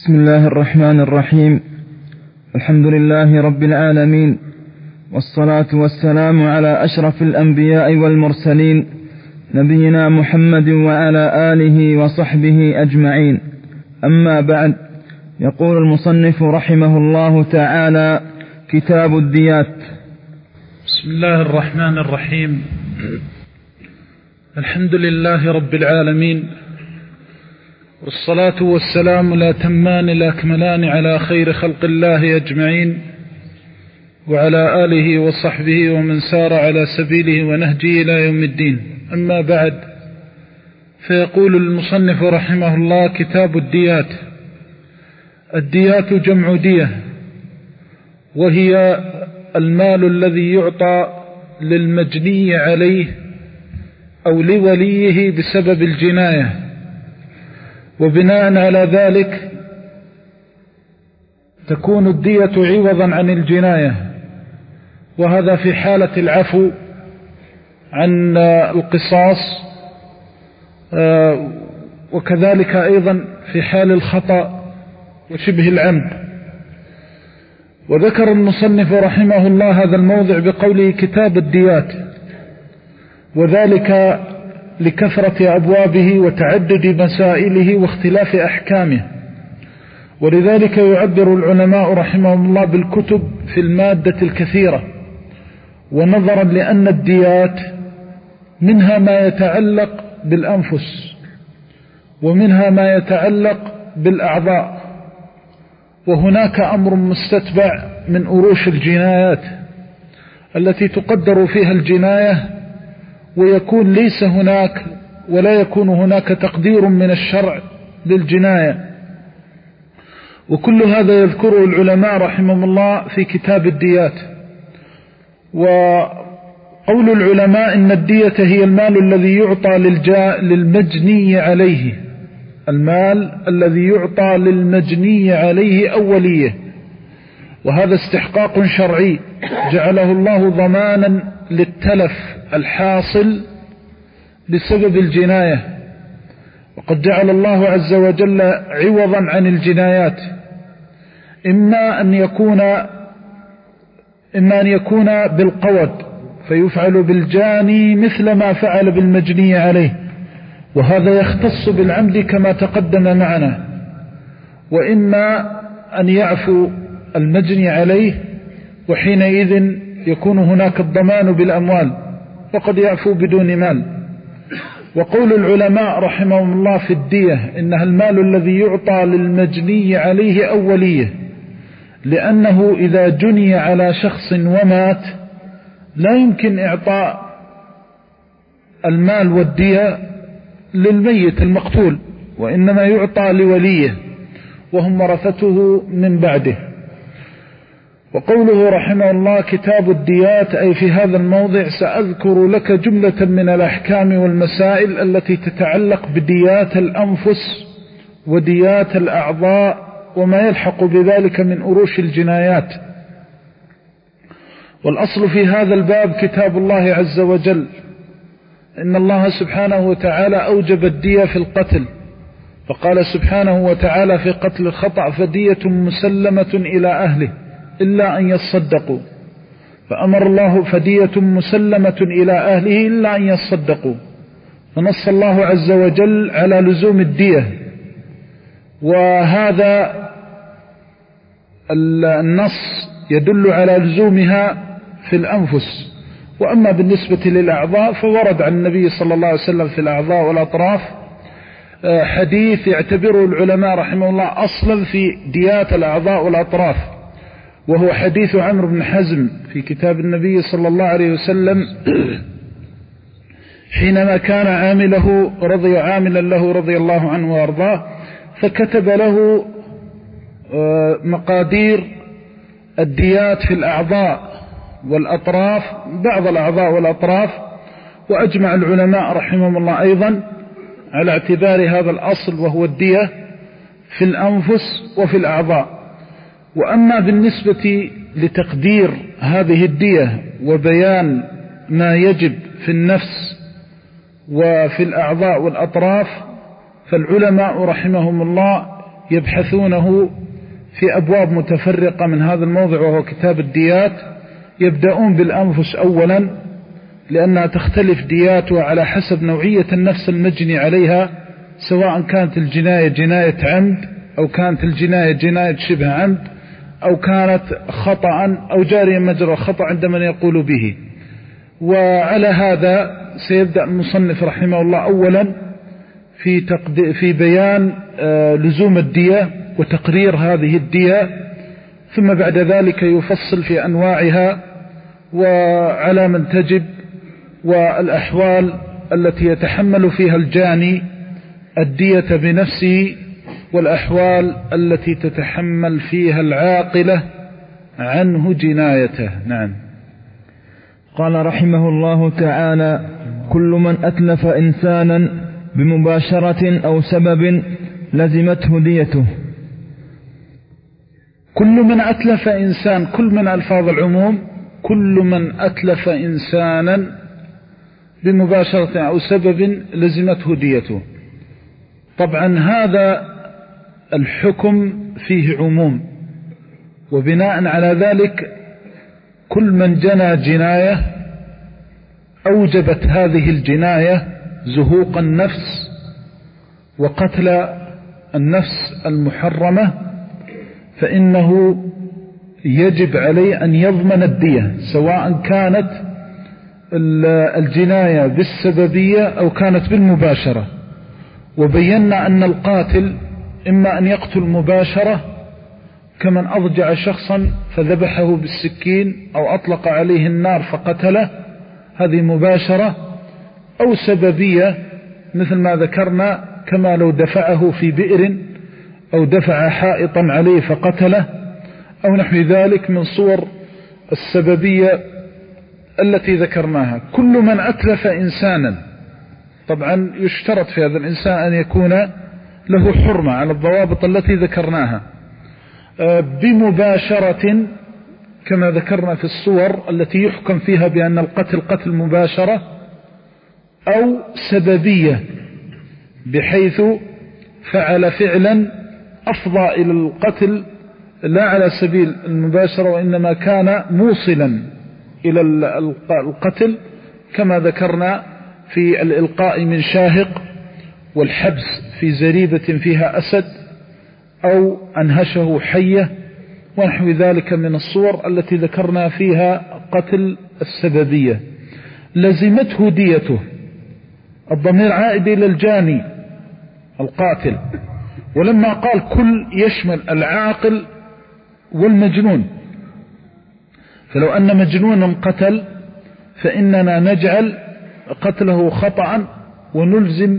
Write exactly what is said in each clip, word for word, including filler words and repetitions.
بسم الله الرحمن الرحيم. الحمد لله رب العالمين، والصلاة والسلام على أشرف الأنبياء والمرسلين، نبينا محمد وعلى آله وصحبه أجمعين. أما بعد، يقول المصنف رحمه الله تعالى: كتاب الديات. بسم الله الرحمن الرحيم. الحمد لله رب العالمين، والصلاة والسلام لا تمان لا كملان على خير خلق الله أجمعين، وعلى آله وصحبه ومن سار على سبيله ونهجه إلى يوم الدين. أما بعد، فيقول المصنف رحمه الله: كتاب الديات. الديات جمع دية، وهي المال الذي يعطى للمجني عليه أو لوليه بسبب الجناية، وبناء على ذلك تكون الدية عوضا عن الجناية، وهذا في حالة العفو عن القصاص، وكذلك أيضا في حال الخطأ وشبه العمد. وذكر المصنف رحمه الله هذا الموضع بقوله كتاب الديات، وذلك لكثرة أبوابه وتعدد مسائله واختلاف أحكامه، ولذلك يعبر العلماء رحمهم الله بالكتب في المادة الكثيرة، ونظرا لأن الديات منها ما يتعلق بالأنفس، ومنها ما يتعلق بالأعضاء، وهناك أمر مستتبع من أروش الجنايات التي تقدر فيها الجناية، ويكون ليس هناك ولا يكون هناك تقدير من الشرع للجناية، وكل هذا يذكره العلماء رحمهم الله في كتاب الديات. وقول العلماء إن الدية هي المال الذي يعطى للجاء للمجني عليه، المال الذي يعطى للمجني عليه أولية، وهذا استحقاق شرعي جعله الله ضمانا للتلف الحاصل بسبب الجناية، وقد جعل الله عز وجل عوضا عن الجنايات إما أن يكون إما أن يكون بالقود فيفعل بالجاني مثل ما فعل بالمجني عليه، وهذا يختص بالعمد كما تقدم معنا، وإما أن يعفو المجني عليه، وحينئذ يكون هناك الضمان بالأموال، وقد يعفو بدون مال. وقول العلماء رحمهم الله في الدية إنها المال الذي يعطى للمجني عليه أولية، لأنه إذا جني على شخص ومات لا يمكن إعطاء المال والدية للميت المقتول، وإنما يعطى لوليه وهم ورثته من بعده. وقوله رحمه الله كتاب الديات، أي في هذا الموضع سأذكر لك جملة من الأحكام والمسائل التي تتعلق بديات الأنفس وديات الأعضاء وما يلحق بذلك من أروش الجنايات. والأصل في هذا الباب كتاب الله عز وجل، إن الله سبحانه وتعالى أوجب الدية في القتل، فقال سبحانه وتعالى في قتل الخطأ: فدية مسلمة إلى أهله إلا أن يصدقوا، فأمر الله فدية مسلمة إلى أهله إلا أن يصدقوا، فنص الله عز وجل على لزوم الدية، وهذا النص يدل على لزومها في الأنفس. وأما بالنسبة للأعضاء فورد عن النبي صلى الله عليه وسلم في الأعضاء والأطراف حديث يعتبره العلماء رحمه الله أصلا في ديات الأعضاء والأطراف، وهو حديث عمرو بن حزم في كتاب النبي صلى الله عليه وسلم حينما كان عامله رضي عاملا له رضي الله عنه وارضاه، فكتب له مقادير الديات في الأعضاء والأطراف، بعض الأعضاء والأطراف، وأجمع العلماء رحمهم الله أيضا على اعتبار هذا الأصل وهو الدية في الأنفس وفي الأعضاء. وأما بالنسبة لتقدير هذه الدية وبيان ما يجب في النفس وفي الأعضاء والأطراف، فالعلماء رحمهم الله يبحثونه في أبواب متفرقة من هذا الموضوع وهو كتاب الديات. يبدأون بالأنفس أولا لأنها تختلف دياتها على حسب نوعية النفس المجني عليها، سواء كانت الجناية جناية عمد أو كانت الجناية جناية شبه عمد أو كانت خطأ أو جاريا مجرى الخطأ عند من يقول به. وعلى هذا سيبدأ المصنف رحمه الله أولا في, تقد... في بيان آه لزوم الدية وتقرير هذه الدية، ثم بعد ذلك يفصل في أنواعها وعلى من تجب والأحوال التي يتحمل فيها الجاني الدية بنفسه والأحوال التي تتحمل فيها العاقلة عنه جنايته. نعم. قال رحمه الله تعالى: كل من أتلف إنسانا بمباشرة أو سبب لزمته ديته. كل من أتلف إنسان، كل من ألفاظ العموم، كل من أتلف إنسانا بمباشرة أو سبب لزمته ديته. طبعا هذا الحكم فيه عموم، وبناء على ذلك كل من جنى جناية أوجبت هذه الجناية زهوق النفس وقتل النفس المحرمة، فإنه يجب عليه أن يضمن الدية، سواء كانت الجناية بالسببية أو كانت بالمباشرة. وبينا أن القاتل إما أن يقتل مباشرة كمن أضجع شخصا فذبحه بالسكين أو أطلق عليه النار فقتله، هذه مباشرة، أو سببية مثل ما ذكرنا كما لو دفعه في بئر أو دفع حائطا عليه فقتله أو نحو ذلك من صور السببية التي ذكرناها. كل من أتلف إنسانا، طبعا يشترط في هذا الإنسان أن يكون له حرمة على الضوابط التي ذكرناها، بمباشرة كما ذكرنا في الصور التي يحكم فيها بأن القتل قتل مباشرة، أو سببية بحيث فعل فعلا أفضى إلى القتل لا على سبيل المباشرة وإنما كان موصلا إلى القتل، كما ذكرنا في الإلقاء من شاهق والحبس في زريبة فيها أسد أو أنهشه حية ونحو ذلك من الصور التي ذكرنا فيها قتل السببية. لزمته ديته، الضمير عائد إلى الجاني القاتل، ولما قال كل يشمل العاقل والمجنون، فلو أن مجنونا قتل فإننا نجعل قتله خطأ ونلزم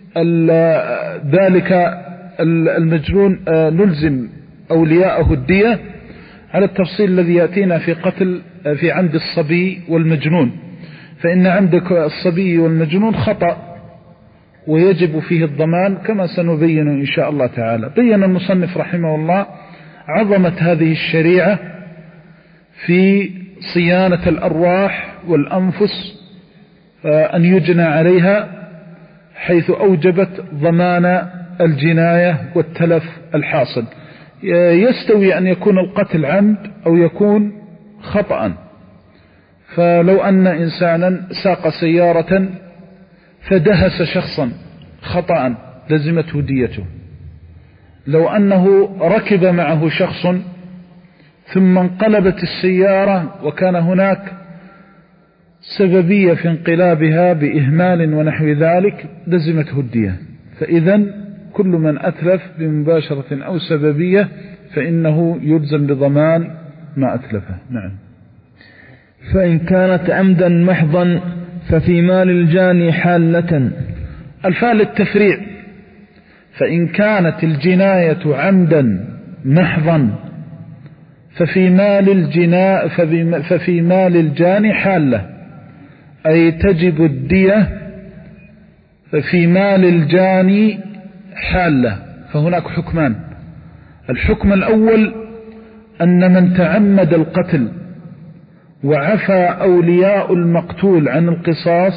ذلك المجنون، نلزم أولياءه الدية على التفصيل الذي يأتينا في قتل في عمد الصبي والمجنون، فإن عمدك الصبي والمجنون خطأ ويجب فيه الضمان كما سنبين إن شاء الله تعالى. بين المصنف رحمه الله عظمة هذه الشريعة في صيانة الأرواح والأنفس أن يجنى عليها، حيث أوجبت ضمان الجناية والتلف الحاصل. يستوي أن يكون القتل عمد أو يكون خطأ، فلو أن إنسانا ساق سيارة فدهس شخصا خطأ لزمته ديته. لو أنه ركب معه شخص ثم انقلبت السيارة وكان هناك سببية في انقلابها بإهمال ونحو ذلك لزمته الدية. فإذا كل من أتلف بمباشرة أو سببية فإنه يلزم بضمان ما أتلفه. نعم. فإن كانت عمدا محضا ففي مال الجاني حالة. الفاء للتفريع، فإن كانت الجناية عمدا محضا ففي مال الجناء ففي مال الجاني حالة، أي تجب الدية في مال الجاني حالة. فهناك حكمان. الحكم الأول أن من تعمد القتل وعفى أولياء المقتول عن القصاص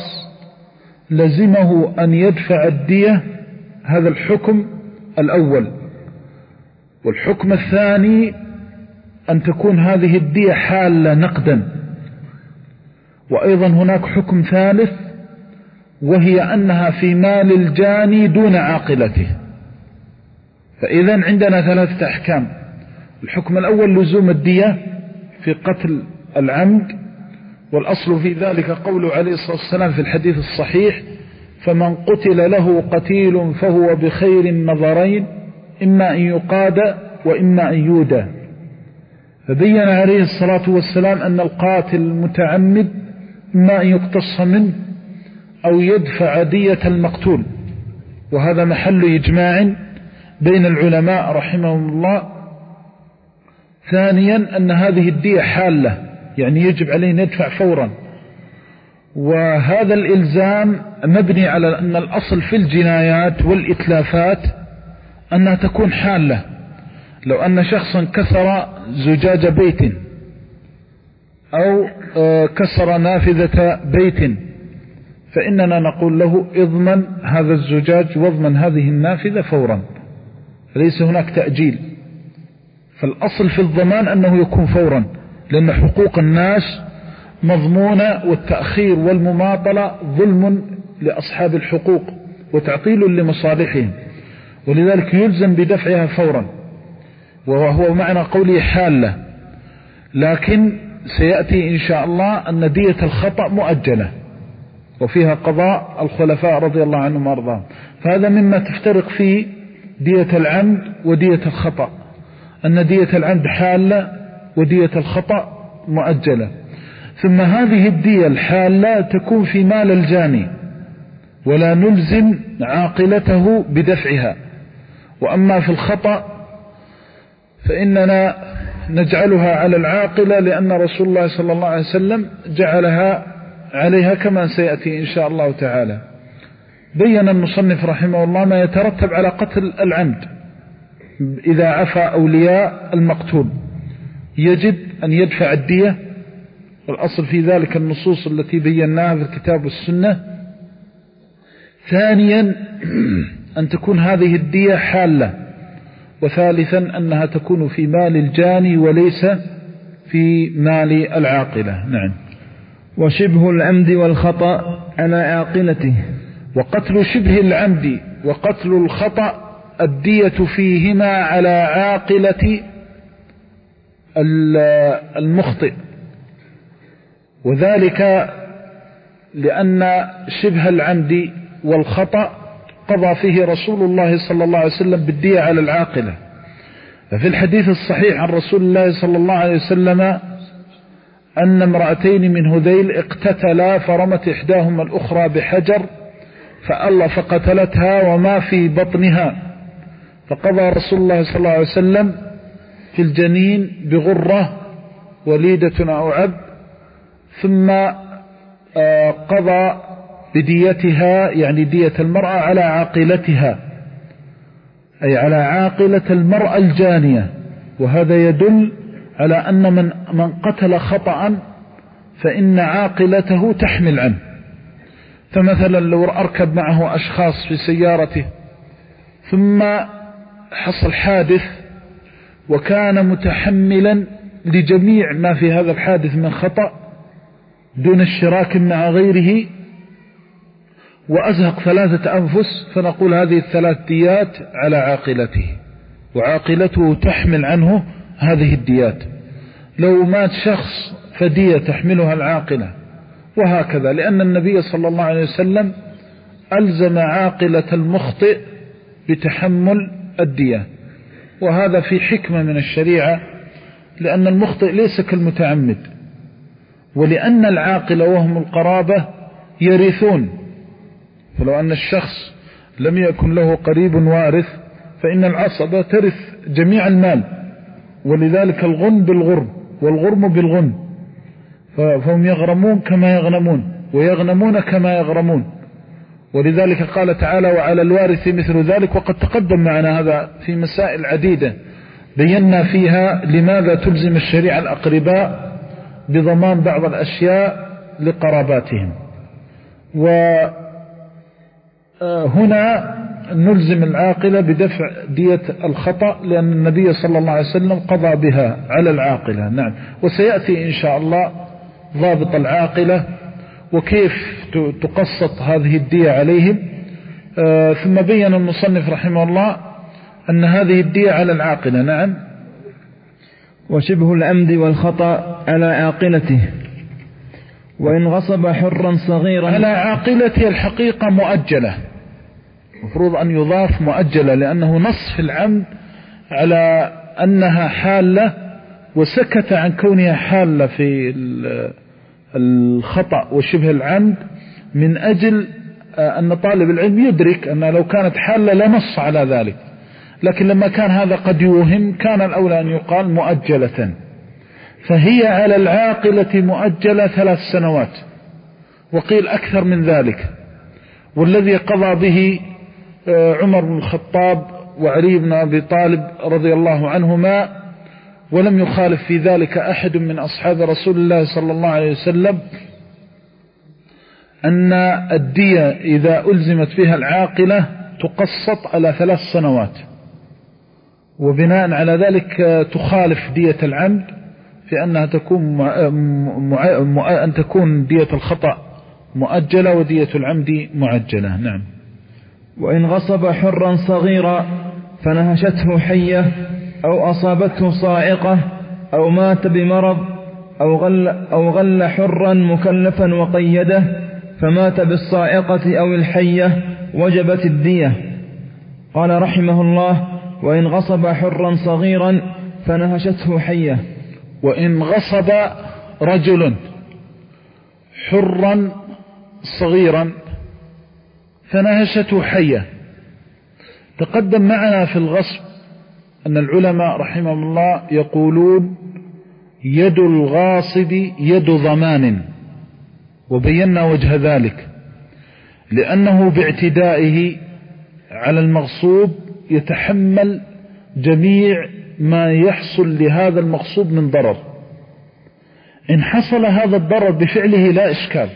لزمه أن يدفع الدية، هذا الحكم الأول. والحكم الثاني أن تكون هذه الدية حالة نقدا. وأيضا هناك حكم ثالث، وهي أنها في مال الجاني دون عاقلته. فإذا عندنا ثلاثة أحكام. الحكم الأول لزوم الدية في قتل العمد، والأصل في ذلك قوله عليه الصلاة والسلام في الحديث الصحيح: فمن قتل له قتيل فهو بخير النظرين، إما أن يقاد وإما أن يودى. فبين عليه الصلاة والسلام أن القاتل المتعمد إما أن يقتص منه أو يدفع دية المقتول، وهذا محل إجماع بين العلماء رحمهم الله. ثانيا أن هذه الدية حالة، يعني يجب عليه أن يدفع فورا، وهذا الإلزام مبني على أن الأصل في الجنايات والإتلافات أنها تكون حالة. لو أن شخصا كسر زجاج بيت أو كسر نافذة بيت، فإننا نقول له اضمن هذا الزجاج واضمن هذه النافذة فورا، ليس هناك تأجيل. فالأصل في الضمان أنه يكون فورا، لأن حقوق الناس مضمونة، والتأخير والمماطلة ظلم لأصحاب الحقوق وتعطيل لمصالحهم، ولذلك يلزم بدفعها فورا، وهو معنى قوله حالة. لكن سيأتي إن شاء الله أن دية الخطأ مؤجلة، وفيها قضاء الخلفاء رضي الله عنهم وارضاهم. فهذا مما تفترق فيه دية العمد ودية الخطأ، أن دية العمد حالة ودية الخطأ مؤجلة. ثم هذه الدية الحالة تكون في مال الجاني، ولا نلزم عاقلته بدفعها. وأما في الخطأ فإننا نجعلها على العاقلة، لأن رسول الله صلى الله عليه وسلم جعلها عليها كما سيأتي إن شاء الله تعالى. بين المصنف رحمه الله ما يترتب على قتل العمد إذا عفى أولياء المقتول. يجب أن يدفع الدية، والأصل في ذلك النصوص التي بيناها في الكتاب والسنة. ثانيا أن تكون هذه الدية حالة. وثالثا أنها تكون في مال الجاني وليس في مال العاقلة. نعم. وشبه العمد والخطأ على عاقلته. وقتل شبه العمد وقتل الخطأ الدية فيهما على عاقلة المخطئ، وذلك لأن شبه العمد والخطأ قضى فيه رسول الله صلى الله عليه وسلم بالدية على العاقلة. ففي الحديث الصحيح عن رسول الله صلى الله عليه وسلم أن امرأتين من هذيل اقتتلا، فرمت إحداهما الأخرى بحجر فألا فقتلتها وما في بطنها، فقضى رسول الله صلى الله عليه وسلم في الجنين بغرة وليدة أو عبد، ثم قضى بديتها، يعني دية المرأة، على عاقلتها، أي على عاقلة المرأة الجانية. وهذا يدل على أن من, من قتل خطأ فإن عاقلته تحمل عنه. فمثلا لو أركب معه أشخاص في سيارته ثم حصل حادث وكان متحملا لجميع ما في هذا الحادث من خطأ دون اشتراك مع غيره، وأزهق ثلاثة أنفس، فنقول هذه الثلاث ديات على عاقلته، وعاقلته تحمل عنه هذه الديات. لو مات شخص فدية تحملها العاقلة، وهكذا، لأن النبي صلى الله عليه وسلم ألزم عاقلة المخطئ بتحمل الدية، وهذا في حكمة من الشريعة، لأن المخطئ ليس كالمتعمد، ولأن العاقلة وهم القرابة يرثون. فلو أن الشخص لم يكن له قريب وارث فإن العصبة ترث جميع المال، ولذلك الغن بالغرم والغرم بالغن، فهم يغرمون كما يغنمون ويغنمون كما يغرمون. ولذلك قال تعالى: وعلى الوارث مثل ذلك. وقد تقدم معنا هذا في مسائل عديدة بينا فيها لماذا تلزم الشريعة الأقرباء بضمان بعض الأشياء لقراباتهم. وهنا نلزم العاقلة بدفع دية الخطأ، لأن النبي صلى الله عليه وسلم قضى بها على العاقلة. نعم. وسيأتي إن شاء الله ضابط العاقلة وكيف تقسط هذه الدية عليهم. آه ثم بين المصنف رحمه الله أن هذه الدية على العاقلة. نعم. وشبه العمد والخطأ على عاقلته، وإن غصب حرا صغيرا. على عاقلته الحقيقة مؤجلة، مفروض أن يضاف مؤجلة، لأنه نص في العمد على أنها حالة، وسكت عن كونها حالة في الخطأ وشبه العمد من أجل أن طالب العلم يدرك أن لو كانت حالة لنص على ذلك، لكن لما كان هذا قد يوهم كان الأولى أن يقال مؤجلة. فهي على العاقلة مؤجلة ثلاث سنوات، وقيل أكثر من ذلك، والذي قضى به عمر بن الخطاب وعلي بن أبي طالب رضي الله عنهما، ولم يخالف في ذلك أحد من أصحاب رسول الله صلى الله عليه وسلم، أن الدية إذا ألزمت بها العاقلة تقسط على ثلاث سنوات، وبناء على ذلك تخالف دية العمد في أنها تكون مع... مع... مع... أن تكون دية الخطأ مؤجلة ودية العمد معجلة. نعم. وإن غصب حرا صغيرا فنهشته حية أو أصابته صاعقة أو مات بمرض أو غل, أو غل حرا مكلفا وقيده فمات بالصاعقة أو الحية وجبت الدية. قال رحمه الله: وإن غصب حرا صغيرا فنهشته حية. وإن غصب رجل حرا صغيرا فنهشته حية. تقدم معنا في الغصب أن العلماء رحمهم الله يقولون يد الغاصب يد ضمان، وبينا وجه ذلك، لأنه باعتدائه على المغصوب يتحمل جميع ما يحصل لهذا المغصوب من ضرر. إن حصل هذا الضرر بفعله لا إشكال،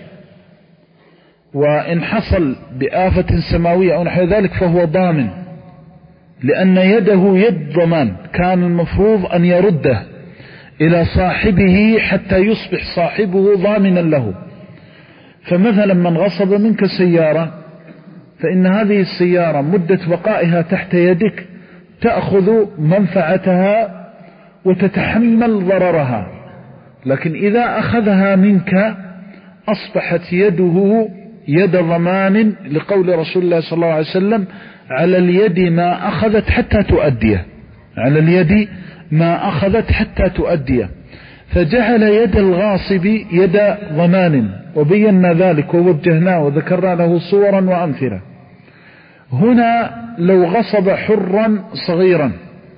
وإن حصل بآفة سماوية أو نحو ذلك فهو ضامن، لأن يده يد ضمان، كان المفروض أن يرده إلى صاحبه حتى يصبح صاحبه ضامنا له. فمثلا من غصب منك سيارة، فإن هذه السيارة مدة بقائها تحت يدك تأخذ منفعتها وتتحمل ضررها، لكن إذا أخذها منك أصبحت يده يد ضمان، لقول رسول الله صلى الله عليه وسلم: على اليد ما أخذت حتى تؤديه، على اليد ما أخذت حتى تؤديه. فجعل يد الغاصب يد ضمان، وبينا ذلك ووجهناه وذكرنا له صورا وأمثلة. هنا لو غصب حرا صغيرا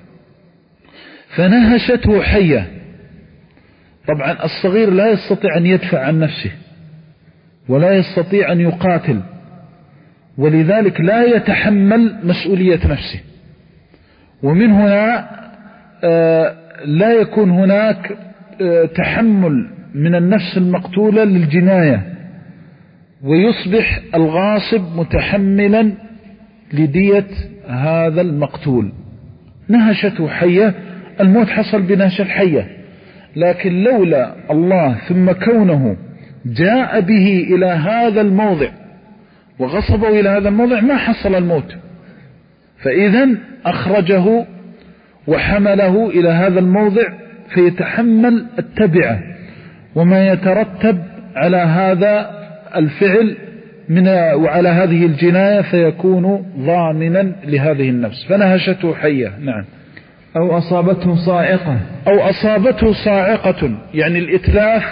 فنهشته حية، طبعا الصغير لا يستطيع أن يدفع عن نفسه ولا يستطيع أن يقاتل، ولذلك لا يتحمل مسؤولية نفسه، ومن هنا لا يكون هناك تحمل من النفس المقتولة للجناية، ويصبح الغاصب متحملا لدية هذا المقتول. نهشته حية، الموت حصل بنهش الحية، لكن لولا الله ثم كونه جاء به إلى هذا الموضع وغصبه إلى هذا الموضع ما حصل الموت، فإذا أخرجه وحمله إلى هذا الموضع فيتحمل التبعة وما يترتب على هذا الفعل من وعلى هذه الجناية، فيكون ضامنا لهذه النفس. فنهشته حية. نعم. أو أصابته صاعقة، أو أصابته صاعقة، يعني الإتلاف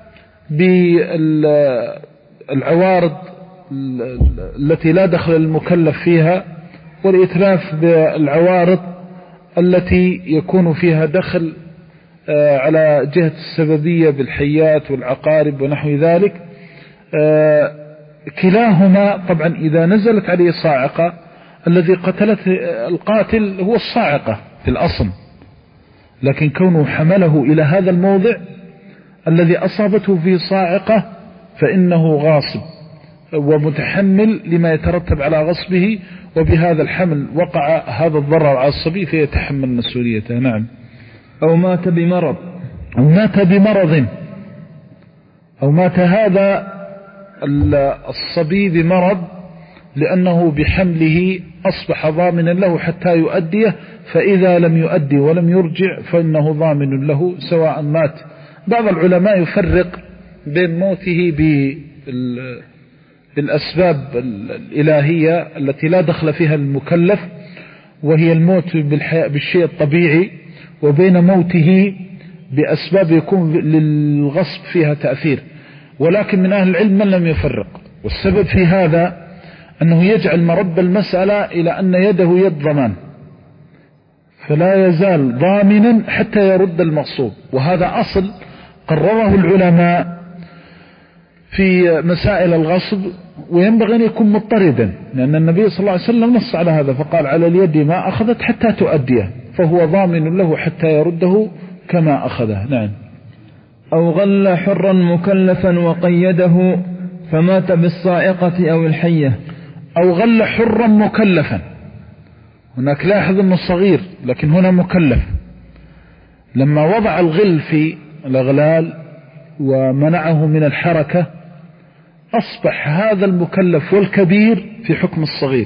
بالعوارض التي لا دخل المكلف فيها، والإتلاف بالعوارض التي يكون فيها دخل على جهة السببية بالحيات والعقارب ونحو ذلك. كلاهما طبعا إذا نزلت عليه صاعقة، الذي قتلت القاتل هو الصاعقة في الأصل، لكن كونه حمله إلى هذا الموضع الذي أصابته فيه صاعقة فإنه غاصب. ومتحمل لما يترتب على غصبه، وبهذا الحمل وقع هذا الضرر على الصبي فيتحمل مسؤوليته. نعم. أو مات بمرض أو مات بمرض أو مات هذا الصبي بمرض لأنه بحمله أصبح ضامنا له حتى يؤديه، فإذا لم يؤدي ولم يرجع فإنه ضامن له سواء مات. بعض العلماء يفرق بين موته بالأسباب الإلهية التي لا دخل فيها المكلف وهي الموت بالشيء الطبيعي، وبين موته بأسباب يكون للغصب فيها تأثير. ولكن من أهل العلم من لم يفرق، والسبب في هذا أنه يجعل مرب المسألة إلى أن يده يد ضمان، فلا يزال ضامنا حتى يرد المغصوب، وهذا أصل قرره العلماء في مسائل الغصب، وينبغي أن يكون مضطردا، لأن النبي صلى الله عليه وسلم نص على هذا فقال على اليد ما أخذت حتى تؤديه، فهو ضامن له حتى يرده كما أخذه. نعم. أو غل حرا مكلفا وقيده فمات بالصائقة أو الحية. أو غل حرا مكلفا، هناك لاحظ أنه صغير لكن هنا مكلف، لما وضع الغل في الأغلال ومنعه من الحركة أصبح هذا المكلف والكبير في حكم الصغير،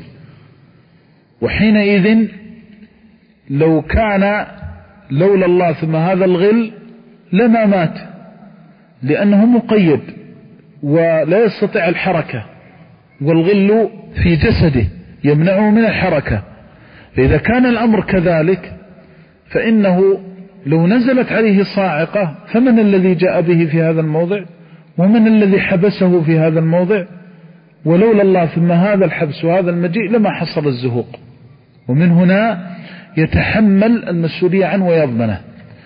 وحينئذ لو كان لولا الله ثم هذا الغل لما مات، لأنه مقيد ولا يستطيع الحركة، والغل في جسده يمنعه من الحركة. فإذا كان الأمر كذلك فإنه لو نزلت عليه صاعقة فمن الذي جاء به في هذا الموضع، ومن الذي حبسه في هذا الموضع؟ ولولا الله ثم هذا الحبس وهذا المجيء لما حصل الزهوق، ومن هنا يتحمل المسؤولية عنه ويضمنه.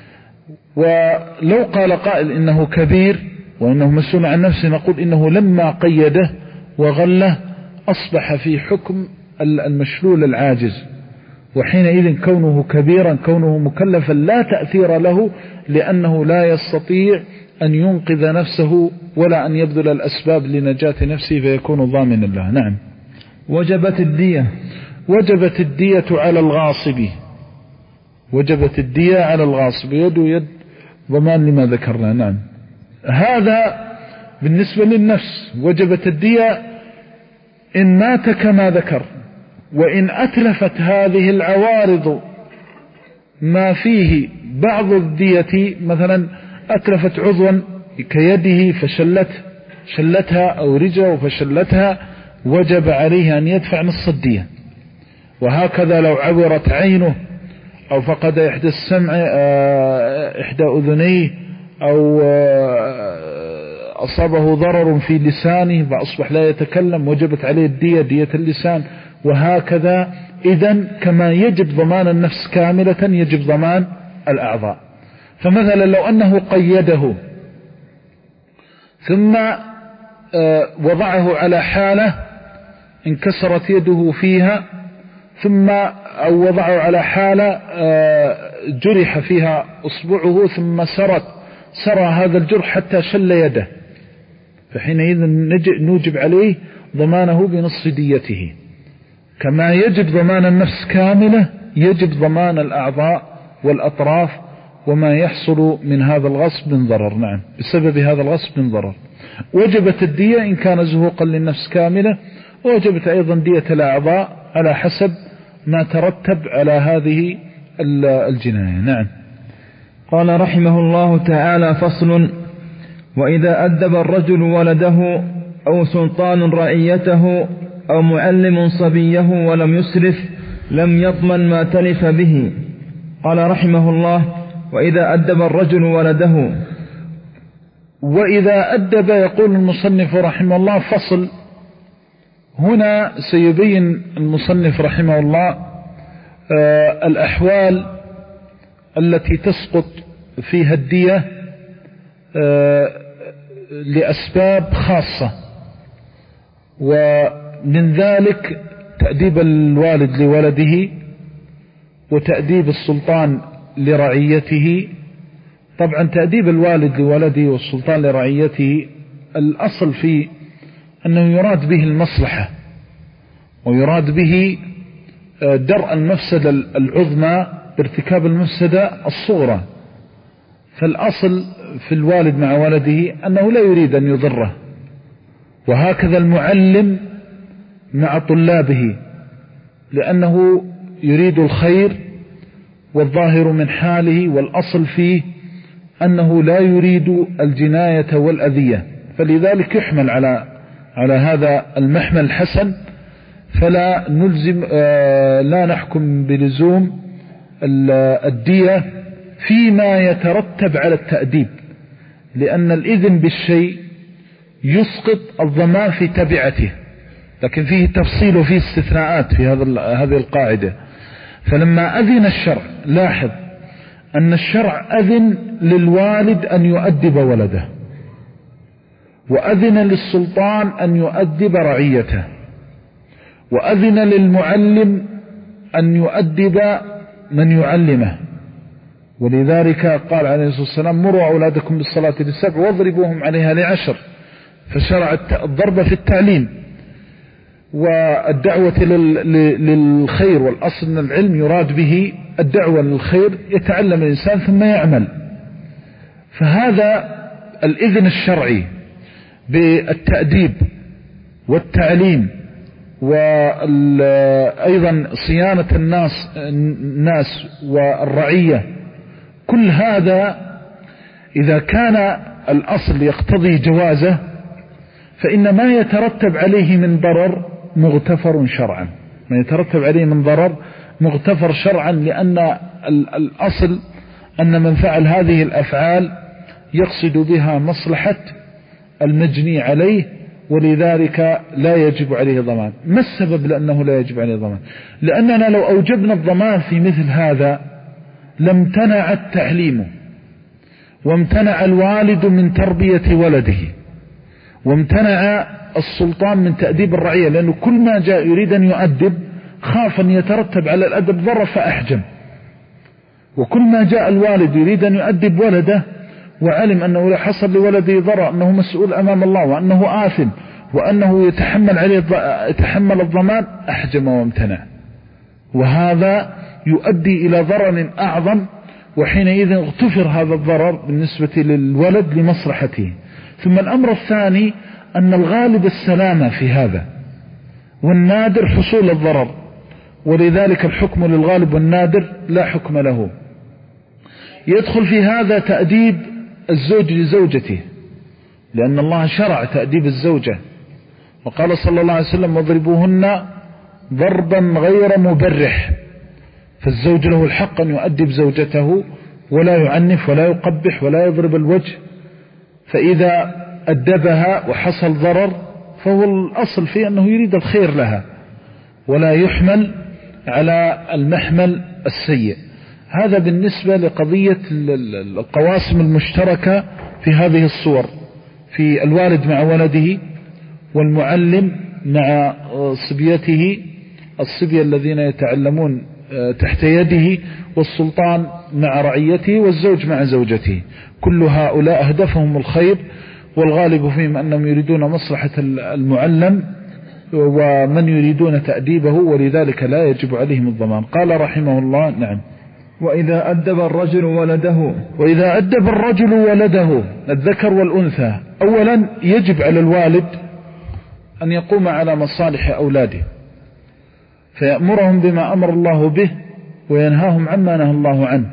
ولو قال قائل إنه كبير وإنه مسؤول عن نفسه، نقول إنه لما قيده وغله أصبح في حكم المشلول العاجز، وحينئذ كونه كبيرا كونه مكلفا لا تأثير له، لأنه لا يستطيع أن ينقذ نفسه ولا أن يبذل الأسباب لنجاة نفسه فيكون ضامنا له. نعم. وجبت الدية. وجبت الدية على الغاصب. وجبت الدية على الغاصب، يد يد ضمان لما ذكرنا. نعم. هذا بالنسبة للنفس. وجبت الدية إن مات كما ذكر، وإن أتلفت هذه العوارض ما فيه بعض الدية، مثلا أتلفت عضوا كيده فشلت شلتها أو رجله فشلتها، وجب عليه أن يدفع نصف الدية. وهكذا لو عورت عينه أو فقد إحدى السمع إحدى أذنيه أو أصابه ضرر في لسانه فأصبح لا يتكلم وجبت عليه الدية دية اللسان، وهكذا. إذن كما يجب ضمان النفس كاملة يجب ضمان الأعضاء. فمثلا لو أنه قيده ثم وضعه على حالة انكسرت يده فيها، ثم أو وضعه على حالة جرح فيها أصبعه ثم سرت سرى هذا الجرح حتى شل يده، فحينئذ نوجب عليه ضمانه بنصف ديته. كما يجب ضمان النفس كاملة يجب ضمان الأعضاء والأطراف وما يحصل من هذا الغصب من ضرر. نعم. بسبب هذا الغصب من ضرر. وجبت الدية إن كان زهوقا للنفس كاملة، ووجبت أيضا دية الأعضاء على حسب ما ترتب على هذه الجناية. نعم. قال رحمه الله تعالى: فصل: وإذا أدب الرجل ولده أو سلطان رعيته أو معلم صبيه ولم يسرف لم يضمن ما تلف به. قال رحمه الله: وإذا أدب الرجل ولده. وإذا أدب، يقول المصنف رحمه الله: فصل. هنا سيبين المصنف رحمه الله آه الأحوال التي تسقط فيها الدية آه لأسباب خاصة، ومن ذلك تأديب الوالد لولده، وتأديب السلطان لرعيته. طبعا تأديب الوالد لولده والسلطان لرعيته الأصل في أنه يراد به المصلحة ويراد به درء المفسدة العظمى بارتكاب المفسدة الصغرى. فالأصل في الوالد مع ولده أنه لا يريد أن يضره، وهكذا المعلم مع طلابه لأنه يريد الخير، والظاهر من حاله والأصل فيه أنه لا يريد الجناية والأذية، فلذلك يحمل على على هذا المحمل الحسن. فلا نلزم لا نحكم بلزوم الدية فيما يترتب على التأديب، لأن الإذن بالشيء يسقط الضمان في تبعته، لكن فيه تفصيل وفيه استثناءات في هذا هذه القاعدة. فلما أذن الشرع، لاحظ أن الشرع أذن للوالد أن يؤدب ولده، وأذن للسلطان أن يؤدب رعيته، وأذن للمعلم أن يؤدب من يعلمه. ولذلك قال عليه الصلاة والسلام: مروا أولادكم بالصلاة للسبع واضربوهم عليها لعشر. فشرع الضرب في التعليم والدعوة للخير، والأصل من العلم يراد به الدعوة للخير، يتعلم الإنسان ثم يعمل. فهذا الإذن الشرعي بالتأديب والتعليم، وأيضا صيانة الناس الناس والرعية، كل هذا إذا كان الأصل يقتضي جوازه فإن ما يترتب عليه من ضرر مغتفر شرعا، ما يترتب عليه من ضرر مغتفر شرعا، لأن الأصل أن من فعل هذه الأفعال يقصد بها مصلحة المجني عليه، ولذلك لا يجب عليه ضمان. ما السبب لأنه لا يجب عليه ضمان؟ لأننا لو أوجبنا الضمان في مثل هذا لامتنع التعليم، وامتنع الوالد من تربية ولده، وامتنع السلطان من تأديب الرعية، لأنه كل ما جاء يريد أن يؤدب خاف أن يترتب على الأدب ضرر فأحجم، وكل ما جاء الوالد يريد أن يؤدب ولده وعلم أنه لا حصل لولده ضرر، أنه مسؤول أمام الله، وأنه آثم، وأنه يتحمل عليه يتحمل الضمان، أحجم وامتنع. وهذا يؤدي إلى ضرر أعظم، وحينئذ اغتفر هذا الضرر بالنسبة للولد لمصلحته. ثم الأمر الثاني أن الغالب السلامة في هذا، والنادر حصول الضرر، ولذلك الحكم للغالب والنادر لا حكم له. يدخل في هذا تأديب الزوج لزوجته، لأن الله شرع تأديب الزوجة، وقال صلى الله عليه وسلم: واضربوهن ضربا غير مبرح. فالزوج له الحق أن يؤدب زوجته ولا يعنف ولا يقبح ولا يضرب الوجه، فإذا أدبها وحصل ضرر فهو الأصل فيه أنه يريد الخير لها، ولا يحمل على المحمل السيء. هذا بالنسبة لقضية القواسم المشتركة في هذه الصور، في الوالد مع ولده، والمعلم مع صبيته الصبية الذين يتعلمون تحت يده، والسلطان مع رعيته، والزوج مع زوجته. كل هؤلاء هدفهم الخير، والغالب فيهم أنهم يريدون مصلحة المعلم ومن يريدون تأديبه، ولذلك لا يجب عليهم الضمان. قال رحمه الله: نعم. وإذا أدب الرجل ولده وإذا أدب الرجل ولده الذكر والأنثى، أولا يجب على الوالد أن يقوم على مصالح أولاده، فيأمرهم بما أمر الله به وينهاهم عما نهى الله عنه،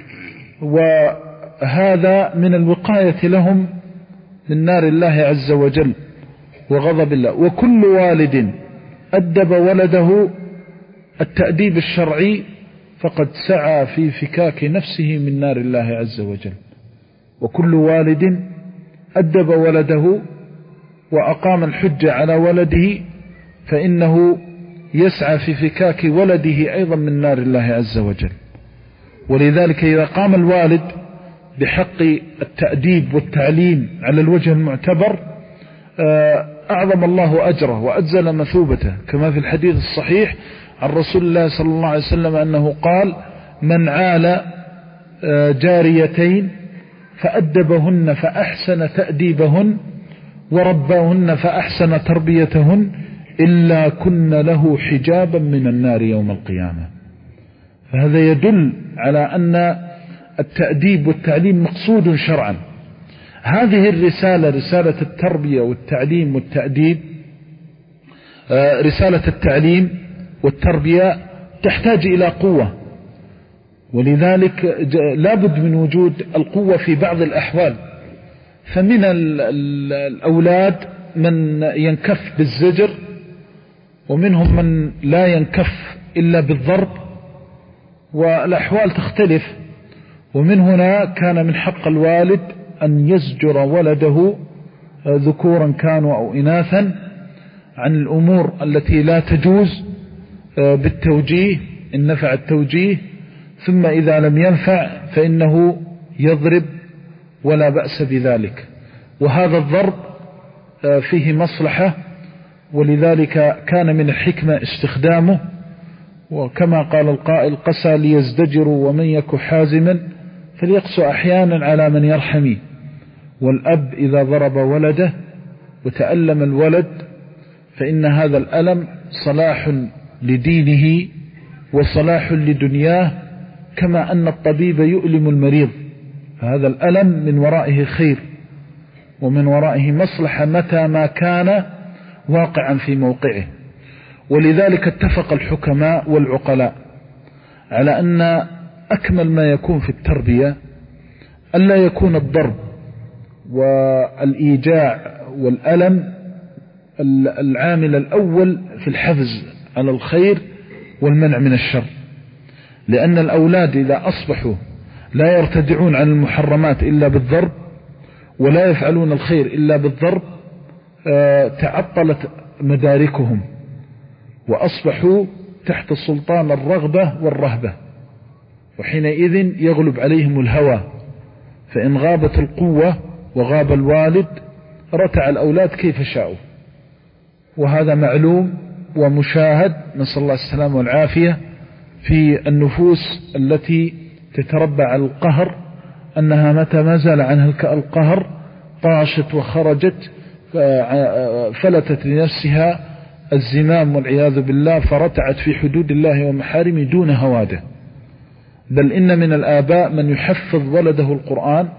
وهذا من الوقاية لهم من نار الله عز وجل وغضب الله. وكل والد أدب ولده التأديب الشرعي فقد سعى في فكاك نفسه من نار الله عز وجل. وكل والد أدب ولده وأقام الحجة على ولده فإنه يسعى في فكاك ولده أيضا من نار الله عز وجل. ولذلك إذا قام الوالد بحق التأديب والتعليم على الوجه المعتبر أعظم الله أجره وأجزل مثوبته، كما في الحديث الصحيح عن رسول الله صلى الله عليه وسلم أنه قال: من عال جاريتين فأدبهن فأحسن تأديبهن ورباهن فأحسن تربيتهن إلا كن له حجابا من النار يوم القيامة. فهذا يدل على أن التأديب والتعليم مقصود شرعا. هذه الرسالة، رسالة التربية والتعليم والتأديب، رسالة التعليم والتربية تحتاج إلى قوة، ولذلك لابد من وجود القوة في بعض الأحوال. فمن الأولاد من ينكف بالزجر، ومنهم من لا ينكف إلا بالضرب، والأحوال تختلف. ومن هنا كان من حق الوالد أن يزجر ولده ذكورا كانوا أو إناثا عن الأمور التي لا تجوز بالتوجيه إن نفع التوجيه، ثم إذا لم ينفع فإنه يضرب ولا بأس بذلك. وهذا الضرب فيه مصلحة، ولذلك كان من الحكمة استخدامه. وكما قال القائل: قسى ليزدجروا ومن يك حازما فليقسو أحيانا على من يرحمي. والأب إذا ضرب ولده وتألم الولد فإن هذا الألم صلاح لدينه وصلاح لدنياه، كما أن الطبيب يؤلم المريض، فهذا الألم من ورائه خير ومن ورائه مصلحة متى ما كان واقعا في موقعه. ولذلك اتفق الحكماء والعقلاء على أن أكمل ما يكون في التربية ألا يكون الضرب والإيجاع والألم العامل الأول في الحفز على الخير والمنع من الشر، لأن الأولاد إذا أصبحوا لا يرتدعون عن المحرمات إلا بالضرب ولا يفعلون الخير إلا بالضرب تعطلت مداركهم وأصبحوا تحت سلطان الرغبة والرهبة، وحينئذ يغلب عليهم الهوى، فإن غابت القوة وغاب الوالد رتع الأولاد كيف شاءوا. وهذا معلوم ومشاهد، نسأل الله السلامة والعافية، في النفوس التي تتربى على القهر، أنها متى ما زال عنها القهر طاشت وخرجت فلتت لنفسها الزمام والعياذ بالله، فرتعت في حدود الله ومحارمه دون هواده. بل إن من الآباء من يحفظ ولده القرآن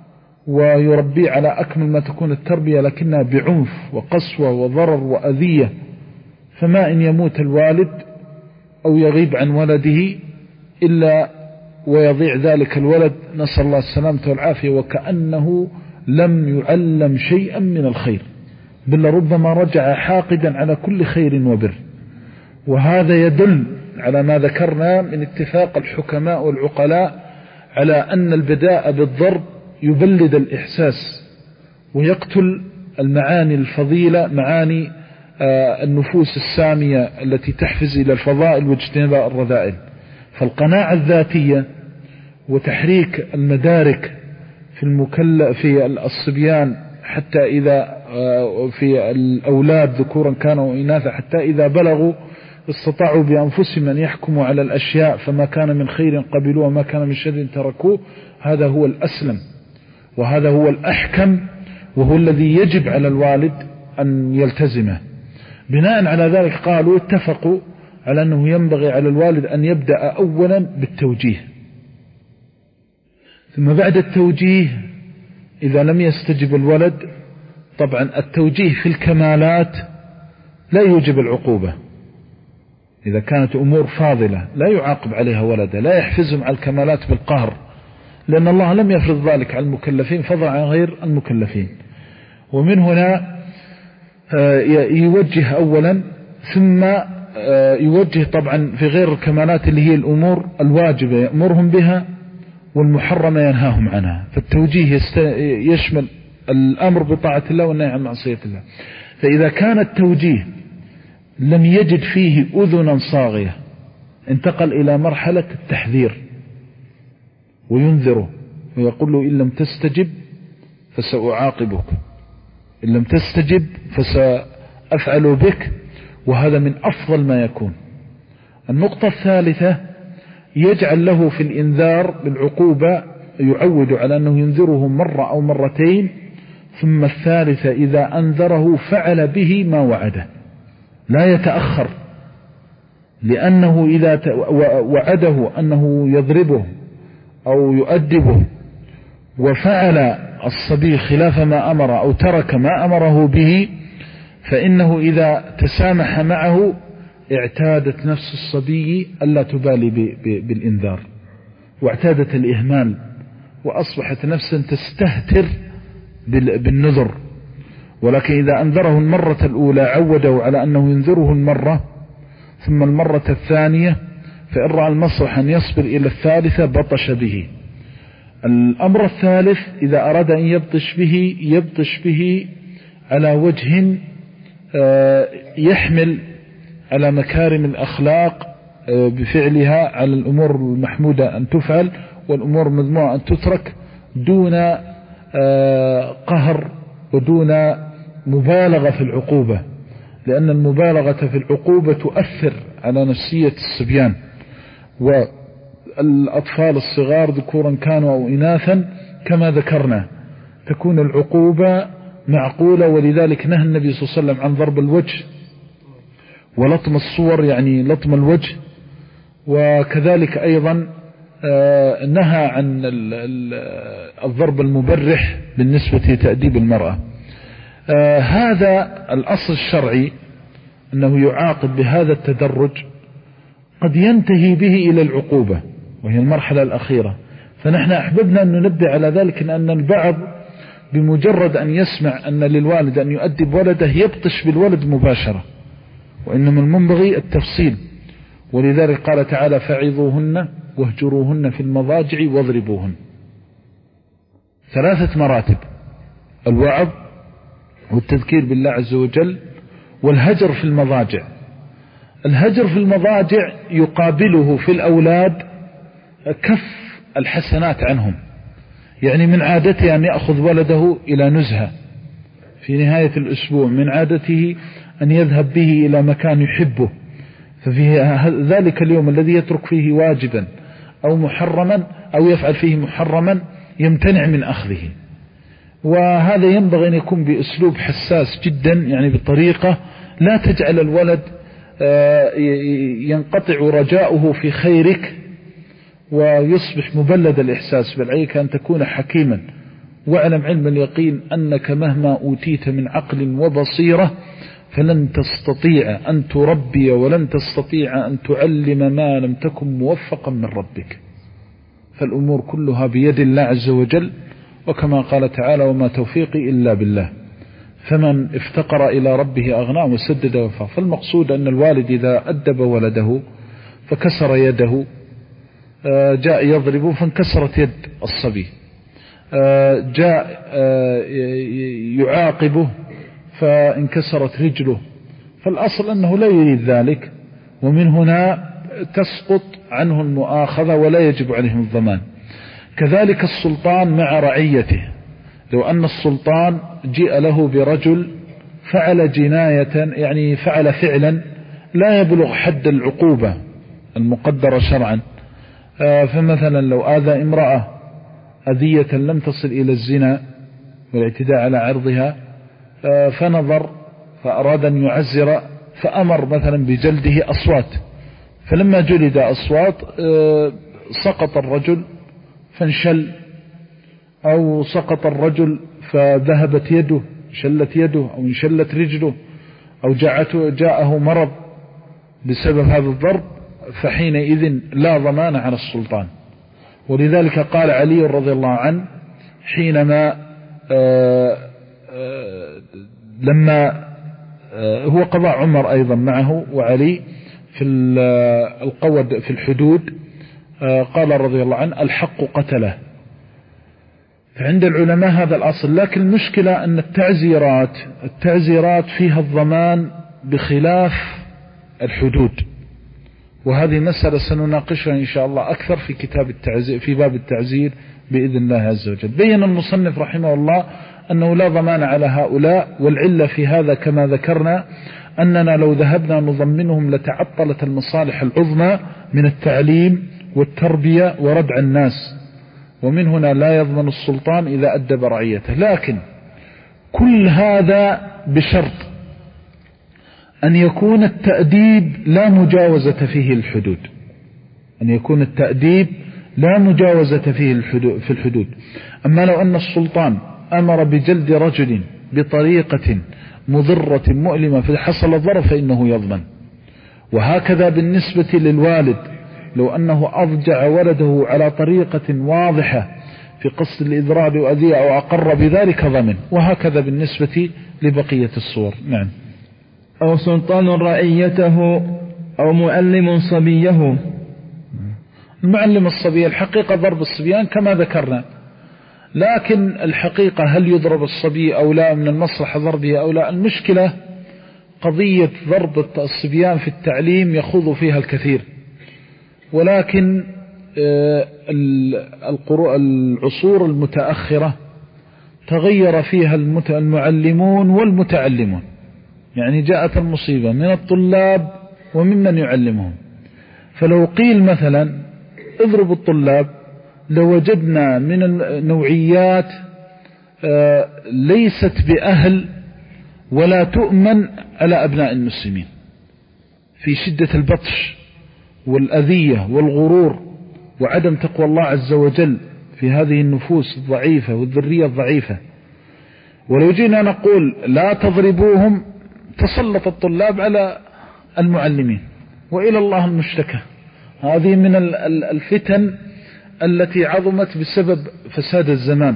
ويربيه على أكمل ما تكون التربية، لكنها بعنف وقسوة وضرر وأذية، فما إن يموت الوالد أو يغيب عن ولده إلا ويضيع ذلك الولد، نسأل الله السلامة والعافية، وكأنه لم يعلم شيئا من الخير، بل ربما رجع حاقدا على كل خير وبر. وهذا يدل على ما ذكرنا من اتفاق الحكماء والعقلاء على أن البداء بالضرب يبلد الإحساس ويقتل المعاني الفضيلة، معاني النفوس السامية التي تحفز إلى الفضائل واجتناب الرذائل. فالقناعة الذاتية وتحريك المدارك في المكلف في الصبيان، حتى إذا في الأولاد ذكورا كانوا إناثا، حتى إذا بلغوا استطاعوا بأنفسهم أن يحكموا على الأشياء، فما كان من خير قبلوه وما كان من شر تركوه. هذا هو الأسلم وهذا هو الأحكم، وهو الذي يجب على الوالد أن يلتزمه. بناء على ذلك قالوا اتفقوا على أنه ينبغي على الوالد أن يبدأ أولا بالتوجيه، ثم بعد التوجيه إذا لم يستجب الولد، طبعا التوجيه في الكمالات لا يوجب العقوبة، إذا كانت أمور فاضلة لا يعاقب عليها ولده، لا يحفزهم على الكمالات بالقهر، لأن الله لم يفرض ذلك على المكلفين فضلا عن غير المكلفين. ومن هنا يوجه أولا، ثم يوجه طبعا في غير الكمالات اللي هي الأمور الواجبة يأمرهم بها والمحرمة ينهاهم عنها. فالتوجيه يشمل الأمر بطاعة الله والنهي عن معصية الله. فإذا كان التوجيه لم يجد فيه أذنا صاغية انتقل إلى مرحلة التحذير وينذره ويقول له إن لم تستجب فسأعاقبك، إن لم تستجب فسأفعل بك، وهذا من أفضل ما يكون. النقطة الثالثة يجعل له في الإنذار بالعقوبة، يعود على أنه ينذره مرة أو مرتين، ثم الثالثة إذا أنذره فعل به ما وعده، لا يتأخر، لأنه إذا وعده أنه يضربه أو يؤدبه وفعل الصبي خلاف ما أمر أو ترك ما أمره به، فإنه إذا تسامح معه اعتادت نفس الصبي ألا تبالي بالإنذار، واعتادت الإهمال، وأصبحت نفسا تستهتر بالنذر. ولكن إذا أنذره المرة الأولى عوده على أنه ينذره المرة ثم المرة الثانية، فإن رأى المصلحة أن يصبر إلى الثالثة بطش به. الأمر الثالث إذا أراد أن يبطش به يبطش به على وجه يحمل على مكارم الأخلاق بفعلها، على الأمور المحمودة أن تفعل والأمور المذمومة أن تترك، دون قهر ودون مبالغة في العقوبة، لأن المبالغة في العقوبة تؤثر على نفسية الصبيان والأطفال الصغار ذكورا كانوا أو إناثا كما ذكرنا، تكون العقوبة معقولة. ولذلك نهى النبي صلى الله عليه وسلم عن ضرب الوجه ولطم الصور، يعني لطم الوجه، وكذلك أيضا نهى عن الضرب المبرح بالنسبة لتأديب المرأة. هذا الأصل الشرعي أنه يعاقب بهذا التدرج، قد ينتهي به إلى العقوبة وهي المرحلة الأخيرة. فنحن أحببنا أن ننبه على ذلك، أن البعض بمجرد أن يسمع أن للوالد أن يؤدب ولده يبطش بالولد مباشرة، وإنما المنبغي التفصيل. ولذلك قال تعالى فعظوهن واهجروهن في المضاجع واضربوهن. ثلاثة مراتب: الوعظ والتذكير بالله عز وجل والهجر في المضاجع. الهجر في المضاجع يقابله في الأولاد كف الحسنات عنهم، يعني من عادته أن يأخذ ولده إلى نزهة في نهاية الأسبوع، من عادته أن يذهب به إلى مكان يحبه، ففي ذلك اليوم الذي يترك فيه واجبا أو محرما أو يفعل فيه محرما يمتنع من أخذه. وهذا ينبغي أن يكون بأسلوب حساس جدا، يعني بطريقة لا تجعل الولد ينقطع رجاؤه في خيرك ويصبح مبلد الإحساس، بل عليك أن تكون حكيما. واعلم علم اليقين أنك مهما أوتيت من عقل وبصيرة فلن تستطيع أن تربي ولن تستطيع أن تعلم ما لم تكن موفقا من ربك. فالأمور كلها بيد الله عز وجل، وكما قال تعالى وما توفيقي إلا بالله. فمن افتقر إلى ربه أغناه وسدد وفاه. فالمقصود أن الوالد إذا أدب ولده فكسر يده، جاء يضربه فانكسرت يد الصبي، جاء يعاقبه فانكسرت رجله، فالأصل أنه لا يريد ذلك، ومن هنا تسقط عنه المؤاخذة ولا يجب عليهم الضمان. كذلك السلطان مع رعيته، لو أن السلطان جاء له برجل فعل جناية، يعني فعل فعلا لا يبلغ حد العقوبة المقدرة شرعا، فمثلا لو آذى امرأة أذية لم تصل إلى الزنا والاعتداء على عرضها، فنظر فأراد أن يعزر فأمر مثلا بجلده أصوات، فلما جلد أصوات سقط الرجل فانشل، أو سقط الرجل فذهبت يده شلت يده أو انشلت رجله، أو جاءته جاءه مرض بسبب هذا الضرب، فحينئذ لا ضمان على السلطان. ولذلك قال علي رضي الله عنه حينما آآ آآ لما هو قضى عمر أيضا معه وعلي في القود في الحدود، قال رضي الله عنه الحق قتله. فعند العلماء هذا الأصل، لكن المشكلة أن التعزيرات التعزيرات فيها الضمان بخلاف الحدود، وهذه مسألة سنناقشها إن شاء الله أكثر في كتاب التعزير في باب التعزير بإذن الله عز وجل. بين المصنف رحمه الله أنه لا ضمان على هؤلاء، والعلة في هذا كما ذكرنا أننا لو ذهبنا نضمنهم لتعطلت المصالح العظمى من التعليم والتربية وردع الناس، ومن هنا لا يضمن السلطان إذا أدب رعيته. لكن كل هذا بشرط أن يكون التأديب لا مجاوزة فيه الحدود، أن يكون التأديب لا مجاوزة فيه الحدود في الحدود. أما لو أن السلطان أمر بجلد رجل بطريقة مضرة مؤلمة فحصل الضرر فإنه يضمن. وهكذا بالنسبة للوالد لو أنه أضجع ولده على طريقة واضحة في قصد الإضرار وأذية أو أقر بذلك ضمن. وهكذا بالنسبة لبقية الصور. نعم. أو سلطان رعيته أو معلم صبيه. المعلم الصبي الحقيقة ضرب الصبيان كما ذكرنا، لكن الحقيقة هل يضرب الصبي أو لا، من المصلحة ضربه أو لا. المشكلة قضية ضرب الصبيان في التعليم يخوض فيها الكثير، ولكن العصور المتأخرة تغير فيها المعلمون والمتعلمون، يعني جاءت المصيبة من الطلاب وممن يعلمهم. فلو قيل مثلا اضرب الطلاب لوجدنا من النوعيات ليست بأهل ولا تؤمن على أبناء المسلمين في شدة البطش والأذية والغرور وعدم تقوى الله عز وجل في هذه النفوس الضعيفة والذرية الضعيفة. ولو جينا نقول لا تضربوهم تسلط الطلاب على المعلمين، وإلى الله المشتكى. هذه من الفتن التي عظمت بسبب فساد الزمان.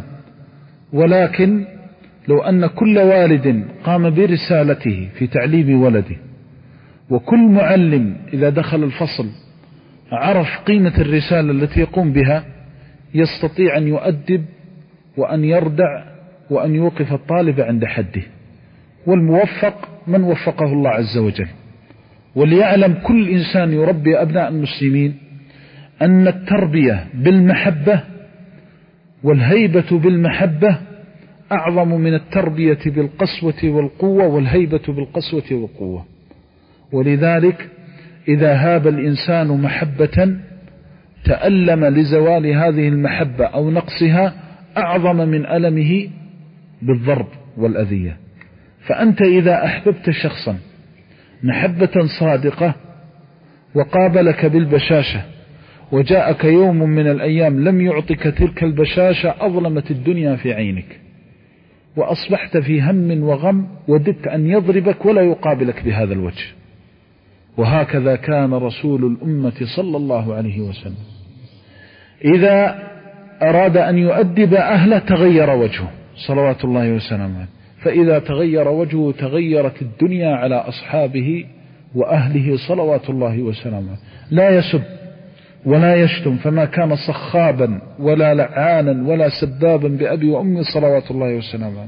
ولكن لو أن كل والد قام برسالته في تعليم ولده، وكل معلم إذا دخل الفصل عرف قيمة الرسالة التي يقوم بها، يستطيع أن يؤدب وأن يردع وأن يوقف الطالب عند حده. والموفق من وفقه الله عز وجل. وليعلم كل إنسان يربي أبناء المسلمين أن التربية بالمحبة والهيبة بالمحبة أعظم من التربية بالقسوة والقوة والهيبة بالقسوة والقوة. ولذلك إذا هاب الإنسان محبة تألم لزوال هذه المحبة أو نقصها أعظم من ألمه بالضرب والأذية. فأنت إذا أحببت شخصا محبة صادقة وقابلك بالبشاشة وجاءك يوم من الأيام لم يعطك تلك البشاشة أظلمت الدنيا في عينك، وأصبحت في هم وغم وددت أن يضربك ولا يقابلك بهذا الوجه. وهكذا كان رسول الأمة صلى الله عليه وسلم إذا أراد أن يؤدب أهله تغير وجهه صلوات الله وسلامه عليه، فإذا تغير وجهه تغيرت الدنيا على أصحابه وأهله صلوات الله وسلامه. لا يسب ولا يشتم، فما كان صخابا ولا لعانا ولا سبابا بأبي وأمي صلوات الله وسلامه،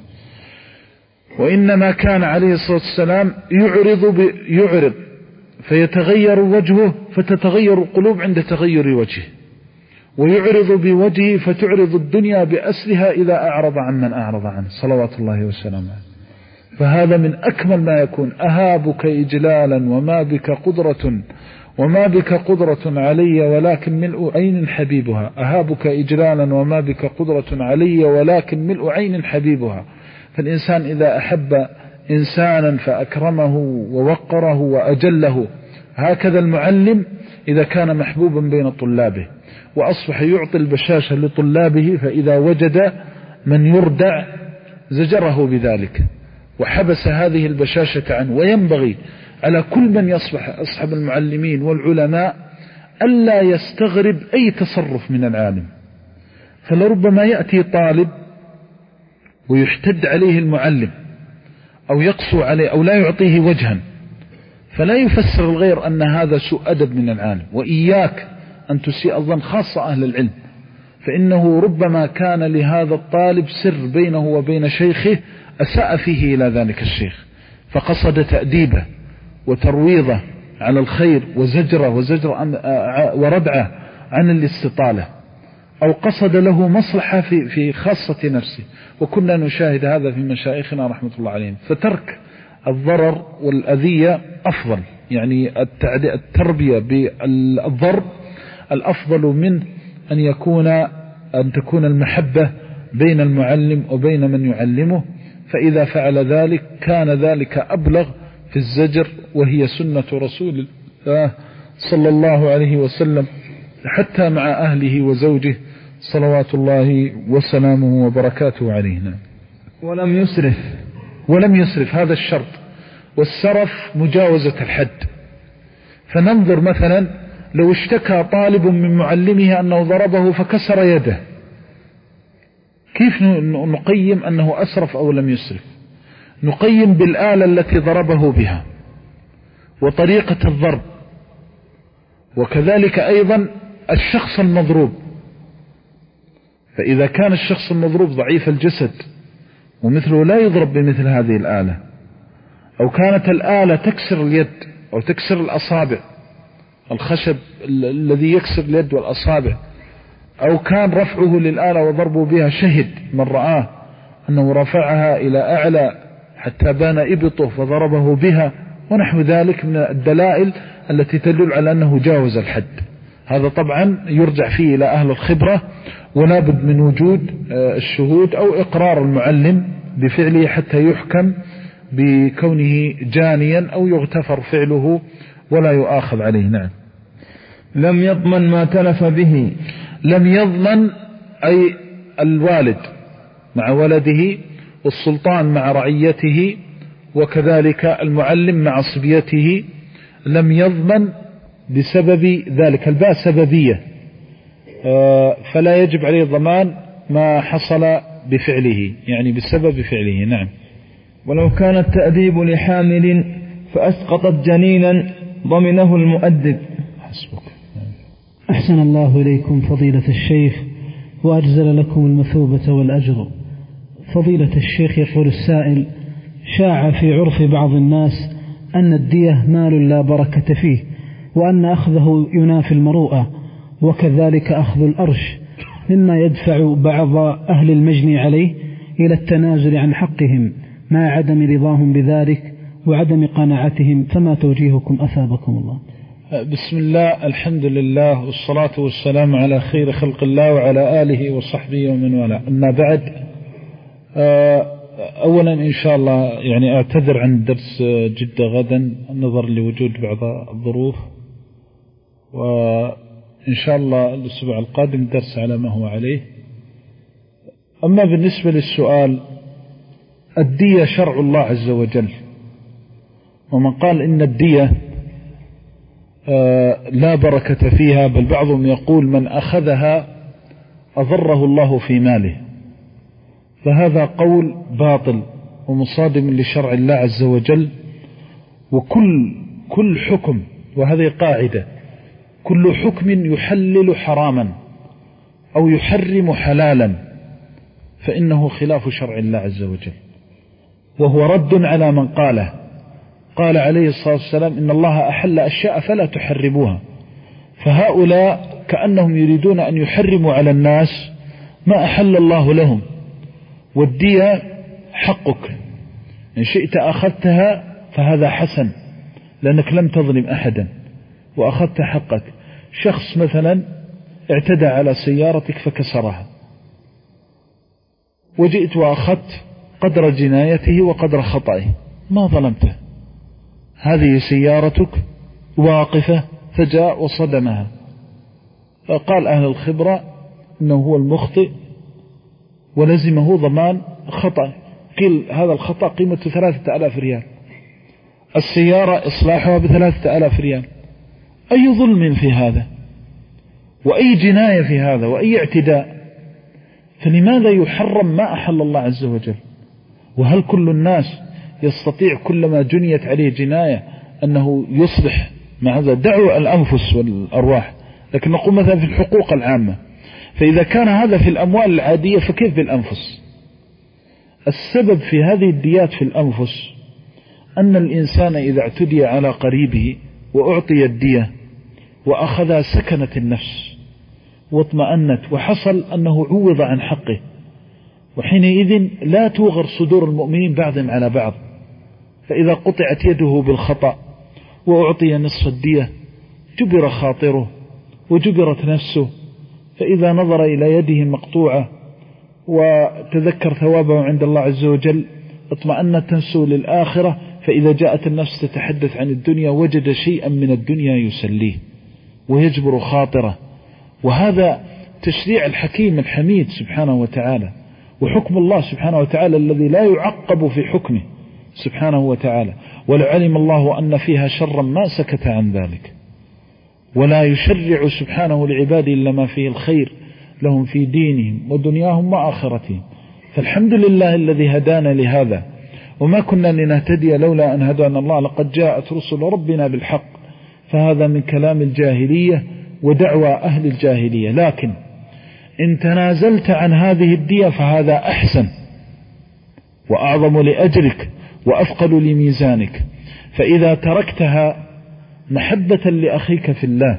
وإنما كان عليه الصلاة والسلام يعرض يعرض فيتغير وجهه فتتغير القلوب عند تغير وجهه، ويعرض بوجهه فتعرض الدنيا بأسرها إذا أعرض عن من أعرض عنه صلوات الله وسلامه. فهذا من أكمل ما يكون. أهابك إجلالا وما بك قدرة وما بك قدرة علي ولكن ملء عين حبيبها. أهابك إجلالا وما بك قدرة علي ولكن ملء عين حبيبها. فالإنسان إذا أحب إنسانا فأكرمه ووقره وأجله، هكذا المعلم إذا كان محبوبا بين طلابه وأصبح يعطي البشاشة لطلابه، فإذا وجد من يردع زجره بذلك وحبس هذه البشاشة عنه. وينبغي على كل من يصبح أصحاب المعلمين والعلماء ألا يستغرب أي تصرف من العالم. فلربما يأتي طالب ويحتد عليه المعلم أو يقسو عليه أو لا يعطيه وجها، فلا يفسر الغير أن هذا سوء أدب من العالم. وإياك أن تسيء الظن، خاصة أهل العلم، فإنه ربما كان لهذا الطالب سر بينه وبين شيخه أساء فيه إلى ذلك الشيخ، فقصد تأديبه وترويضه على الخير وزجره وزجر وردعه عن الاستطالة، أو قصد له مصلحة في في خاصة نفسه. وكنا نشاهد هذا في مشايخنا رحمة الله عليهم. فترك الضرر والأذية أفضل، يعني التربية بالضرب الأفضل من أن يكون أن تكون المحبة بين المعلم وبين من يعلمه. فإذا فعل ذلك كان ذلك أبلغ في الزجر، وهي سنة رسول الله صلى الله عليه وسلم حتى مع أهله وزوجه صلوات الله وسلامه وبركاته علينا. ولم يسرف ولم يسرف هذا الشرط. والسرف مجاوزة الحد. فننظر مثلا لو اشتكى طالب من معلمه أنه ضربه فكسر يده، كيف نقيم أنه أسرف أو لم يسرف؟ نقيم بالآلة التي ضربه بها وطريقة الضرب، وكذلك أيضا الشخص المضروب. فإذا كان الشخص المضروب ضعيف الجسد ومثله لا يضرب بمثل هذه الآلة، أو كانت الآلة تكسر اليد أو تكسر الأصابع، الخشب الذي يكسر اليد والأصابع، أو كان رفعه للآلة وضربه بها شهد من رآه أنه رفعها إلى أعلى حتى بان إبطه فضربه بها، ونحو ذلك من الدلائل التي تدل على أنه جاوز الحد. هذا طبعا يرجع فيه إلى أهل الخبرة، ولا بد من وجود الشهود أو إقرار المعلم بفعله حتى يحكم بكونه جانيا أو يغتفر فعله ولا يؤاخذ عليه. نعم. لم يضمن ما تلف به. لم يضمن أي الوالد مع ولده، والسلطان مع رعيته، وكذلك المعلم مع صبيته، لم يضمن بسبب ذلك. الباء سببية، فلا يجب عليه ضمان ما حصل بفعله، يعني بسبب فعله. نعم. ولو كان التأديب لحامل فأسقطت جنينا ضمنه المؤدب. حسبك. أحسن الله إليكم فضيلة الشيخ وأجزل لكم المثوبة والأجر. فضيلة الشيخ، يقول السائل: شاع في عرف بعض الناس أن الدية مال لا بركة فيه، وأن أخذه ينافي المروءة، وكذلك أخذ الأرش، مما يدفع بعض أهل المجني عليه إلى التنازل عن حقهم مع عدم رضاهم بذلك وعدم قناعتهم، فما توجيهكم أثابكم الله؟ بسم الله، الحمد لله، والصلاة والسلام على خير خلق الله وعلى آله وصحبه ومن والاه. أما بعد، أولا إن شاء الله يعني أعتذر عن درس جدة غدا نظرا لوجود بعض الظروف، وإن شاء الله الأسبوع القادم درس على ما هو عليه. أما بالنسبة للسؤال، الدية شرع الله عز وجل، ومن قال إن الدية لا بركة فيها، بل بعضهم يقول من أخذها أضره الله في ماله، فهذا قول باطل ومصادم لشرع الله عز وجل. وكل كل حكم، وهذه قاعدة، كل حكم يحلل حراما أو يحرم حلالا فإنه خلاف شرع الله عز وجل، وهو رد على من قاله. قال عليه الصلاة والسلام: إن الله أحل أشياء فلا تحرموها. فهؤلاء كأنهم يريدون أن يحرموا على الناس ما أحل الله لهم. والدية حقك، إن شئت أخذتها فهذا حسن، لأنك لم تظلم أحدا وأخذت حقك. شخص مثلا اعتدى على سيارتك فكسرها، وجئت وأخذت قدر جنايته وقدر خطئه، ما ظلمته، هذه سيارتك واقفة فجاء وصدمها. فقال أهل الخبرة إنه هو المخطئ ولزمه ضمان خطأ. قيل هذا الخطأ قيمته ثلاثة آلاف ريال، السيارة إصلاحها بثلاثة آلاف ريال. أي ظلم في هذا، وأي جناية في هذا، وأي اعتداء؟ فلماذا يحرم ما أحل الله عز وجل؟ وهل كل الناس يستطيع كلما جنيت عليه جناية أنه يصلح مع هذا؟ دعوا الأنفس والأرواح، لكن نقول مثلا في الحقوق العامة. فإذا كان هذا في الأموال العادية فكيف بالأنفس؟ السبب في هذه الديات في الأنفس أن الإنسان إذا اعتدي على قريبه وأعطي الدية وأخذها سكنت النفس واطمأنت، وحصل أنه عوض عن حقه، وحينئذ لا توغر صدور المؤمنين بعضهم على بعض. فإذا قطعت يده بالخطأ وأعطي نصف الدية جبر خاطره وجبرت نفسه، فإذا نظر إلى يده مقطوعة وتذكر ثوابه عند الله عز وجل اطمأنت للآخرة، فإذا جاءت النفس تتحدث عن الدنيا وجد شيئا من الدنيا يسليه ويجبر خاطره. وهذا تشريع الحكيم الحميد سبحانه وتعالى، وحكم الله سبحانه وتعالى الذي لا يعقب في حكمه سبحانه وتعالى. ولعلم الله أن فيها شرا ما سكت عن ذلك، ولا يشرع سبحانه لعباده إلا ما فيه الخير لهم في دينهم ودنياهم وآخرتهم. فالحمد لله الذي هدانا لهذا، وما كنا لنهتدي لولا أن هدانا الله، لقد جاءت رسل ربنا بالحق. فهذا من كلام الجاهلية ودعوى أهل الجاهلية. لكن إن تنازلت عن هذه الدية فهذا أحسن وأعظم لأجرك وأفقل لميزانك. فإذا تركتها محبة لأخيك في الله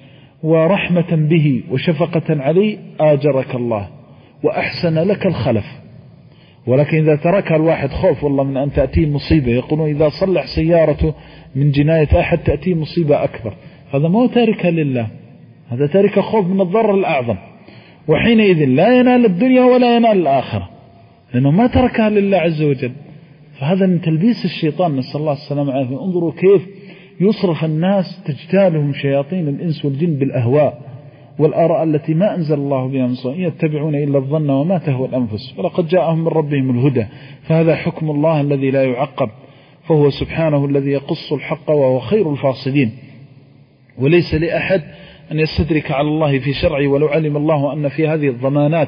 ورحمة به وشفقة عليه آجرك الله وأحسن لك الخلف. ولكن إذا تركها الواحد خوف والله من أن تأتيه مصيبة، يقولون إذا صلح سيارته من جناية أحد تأتيه مصيبة أكبر، هذا ما هو تاركها لله، هذا تارك خوف من الضرر الأعظم، وحينئذ لا ينال الدنيا ولا ينال الآخرة، لأنه ما تركها لله عز وجل. فهذا من تلبيس الشيطان، نسأل الله السلامة والعافية. انظروا كيف يصرف الناس، تجتالهم شياطين الإنس والجن بالأهواء والآراء التي ما أنزل الله بها من سلطان، يتبعون إلا الظن وما تهوى الأنفس، ولقد جاءهم من ربهم الهدى. فهذا حكم الله الذي لا يعقب، فهو سبحانه الذي يقص الحق وهو خير الفاصلين. وليس لأحد أن يستدرك على الله في شرعه، ولو علم الله أن في هذه الضمانات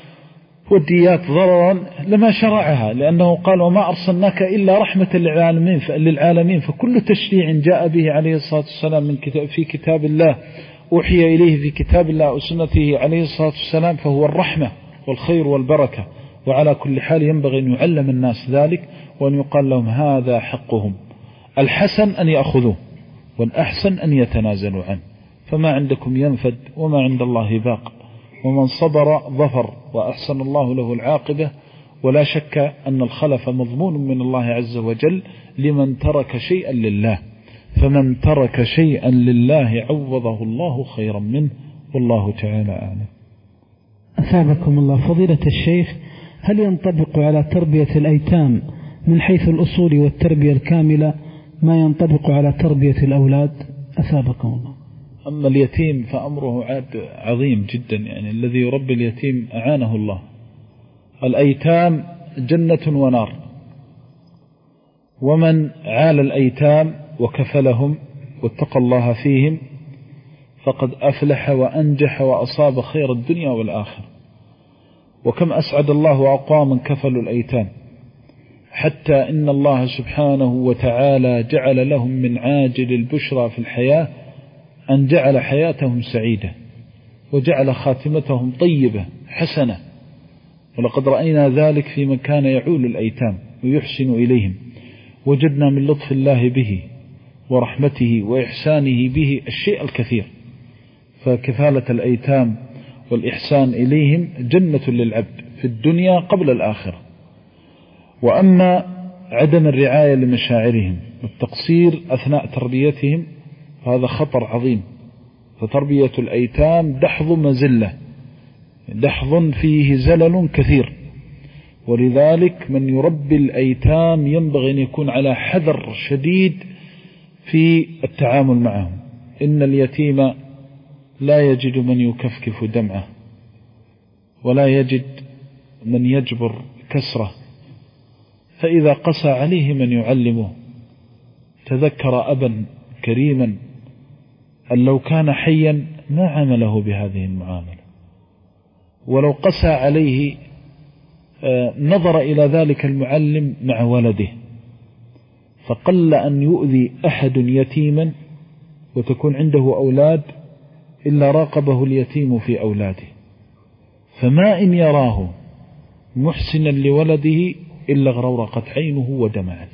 والديات ضررا لما شرعها، لأنه قال وما أرسلناك إلا رحمة للعالمين. للعالمين فكل تشريع جاء به عليه الصلاة والسلام من كتاب في كتاب الله، أوحي إليه في كتاب الله وسنته عليه الصلاة والسلام، فهو الرحمة والخير والبركة. وعلى كل حال ينبغي أن يعلم الناس ذلك، وأن يقال لهم هذا حقهم، الحسن أن يأخذوه والأحسن أن يتنازلوا عنه. فما عندكم ينفد وما عند الله باق، ومن صبر ظفر وأحسن الله له العاقبة. ولا شك أن الخلف مضمون من الله عز وجل لمن ترك شيئا لله، فمن ترك شيئا لله عوضه الله خيرا منه، والله تعالى أعلم. أثابكم الله فضيلة الشيخ، هل ينطبق على تربية الأيتام من حيث الأصول والتربية الكاملة ما ينطبق على تربية الأولاد؟ أثابكم الله. أما اليتيم فأمره عاد عظيم جدا، يعني الذي يربي اليتيم أعانه الله. الأيتام جنة ونار، ومن عال الأيتام وكفلهم واتقى الله فيهم فقد أفلح وأنجح وأصاب خير الدنيا والآخرة. وكم أسعد الله أقواما كفلوا الأيتام، حتى إن الله سبحانه وتعالى جعل لهم من عاجل البشرى في الحياة أن جعل حياتهم سعيدة، وجعل خاتمتهم طيبة حسنة. ولقد رأينا ذلك في من كان يعول الأيتام ويحسن إليهم، وجدنا من لطف الله به ورحمته وإحسانه به الشيء الكثير. فكفالة الأيتام والإحسان إليهم جنة للعبد في الدنيا قبل الآخرة. وأما عدم الرعاية لمشاعرهم والتقصير أثناء تربيتهم هذا خطر عظيم. فتربية الأيتام دحض مزلة، دحض فيه زلل كثير. ولذلك من يربي الأيتام ينبغي أن يكون على حذر شديد في التعامل معهم. إن اليتيم لا يجد من يكفكف دمعه، ولا يجد من يجبر كسره، فإذا قسى عليه من يعلمه تذكر أبا كريما أن لو كان حيا ما عمله بهذه المعاملة، ولو قسى عليه نظر إلى ذلك المعلم مع ولده. فقل أن يؤذي أحد يتيما وتكون عنده أولاد إلا راقبه اليتيم في أولاده، فما إن يراه محسنا لولده إلا غرورقت عينه ودمعت،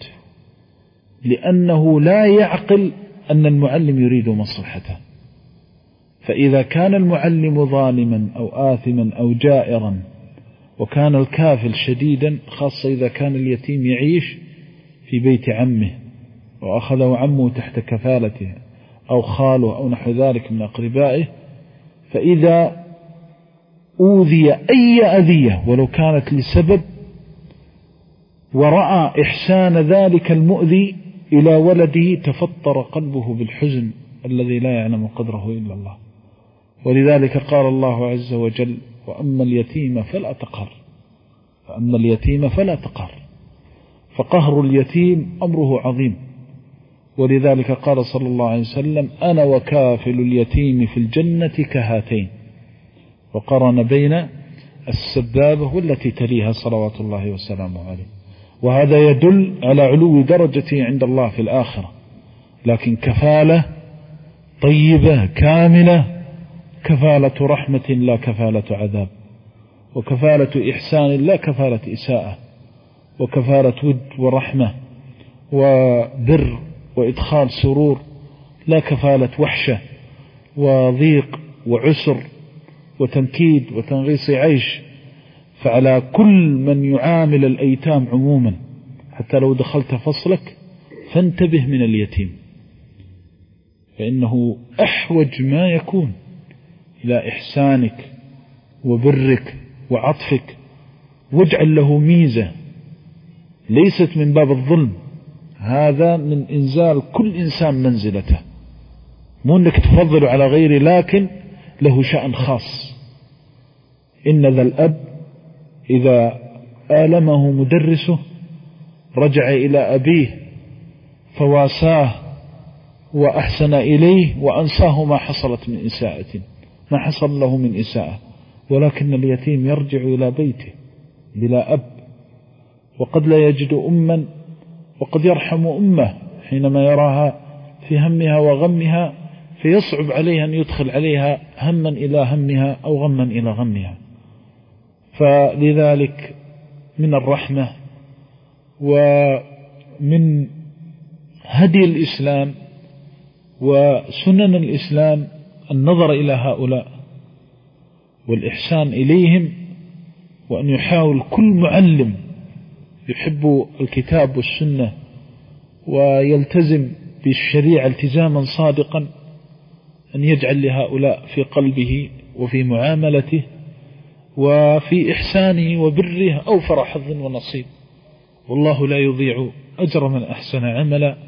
لأنه لا يعقل أن المعلم يريد مصلحته. فإذا كان المعلم ظالما أو آثما أو جائرا وكان الكافل شديدا، خاصة إذا كان اليتيم يعيش في بيت عمه وأخذه عمه تحت كفالته أو خاله أو نحو ذلك من أقربائه، فإذا أوذي أي أذية ولو كانت لسبب ورأى إحسان ذلك المؤذي إلى ولده تفطر قلبه بالحزن الذي لا يعلم قدره إلا الله. ولذلك قال الله عز وجل: وأما اليتيم فلا تقهر. فأما اليتيم فلا تقهر. فقهر اليتيم أمره عظيم. ولذلك قال صلى الله عليه وسلم: أنا وكافل اليتيم في الجنة كهاتين. وقرن بين السبابة والتي تليها صلوات الله وسلامه عليه. وهذا يدل على علو درجته عند الله في الآخرة. لكن كفالة طيبة كاملة، كفالة رحمة لا كفالة عذاب، وكفالة إحسان لا كفالة إساءة، وكفالة ود ورحمة وبر وإدخال سرور لا كفالة وحشة وضيق وعسر وتنكيد وتنغيص عيش. فعلى كل من يعامل الأيتام عموما، حتى لو دخلت فصلك فانتبه من اليتيم، فإنه أحوج ما يكون إلى إحسانك وبرك وعطفك، واجعل له ميزة ليست من باب الظلم، هذا من إنزال كل إنسان منزلته، مو أنك تفضل على غيره، لكن له شأن خاص. إن ذا الأب إذا آلمه مدرسه رجع إلى أبيه فواساه وأحسن إليه وأنساه ما حصلت من إساءة، ما حصل له من إساءة. ولكن اليتيم يرجع إلى بيته بلا أب، وقد لا يجد أما، وقد يرحم أمه حينما يراها في همها وغمها، فيصعب عليه أن يدخل عليها هما إلى همها أو غما إلى غمها. فلذلك من الرحمة ومن هدي الإسلام وسنن الإسلام النظر إلى هؤلاء والإحسان إليهم، وأن يحاول كل معلم يحب الكتاب والسنة ويلتزم بالشريعة التزاما صادقا أن يجعل لهؤلاء في قلبه وفي معاملته وفي إحسانه وبره أوفر حظ ونصيب. والله لا يضيع أجر من أحسن عملا.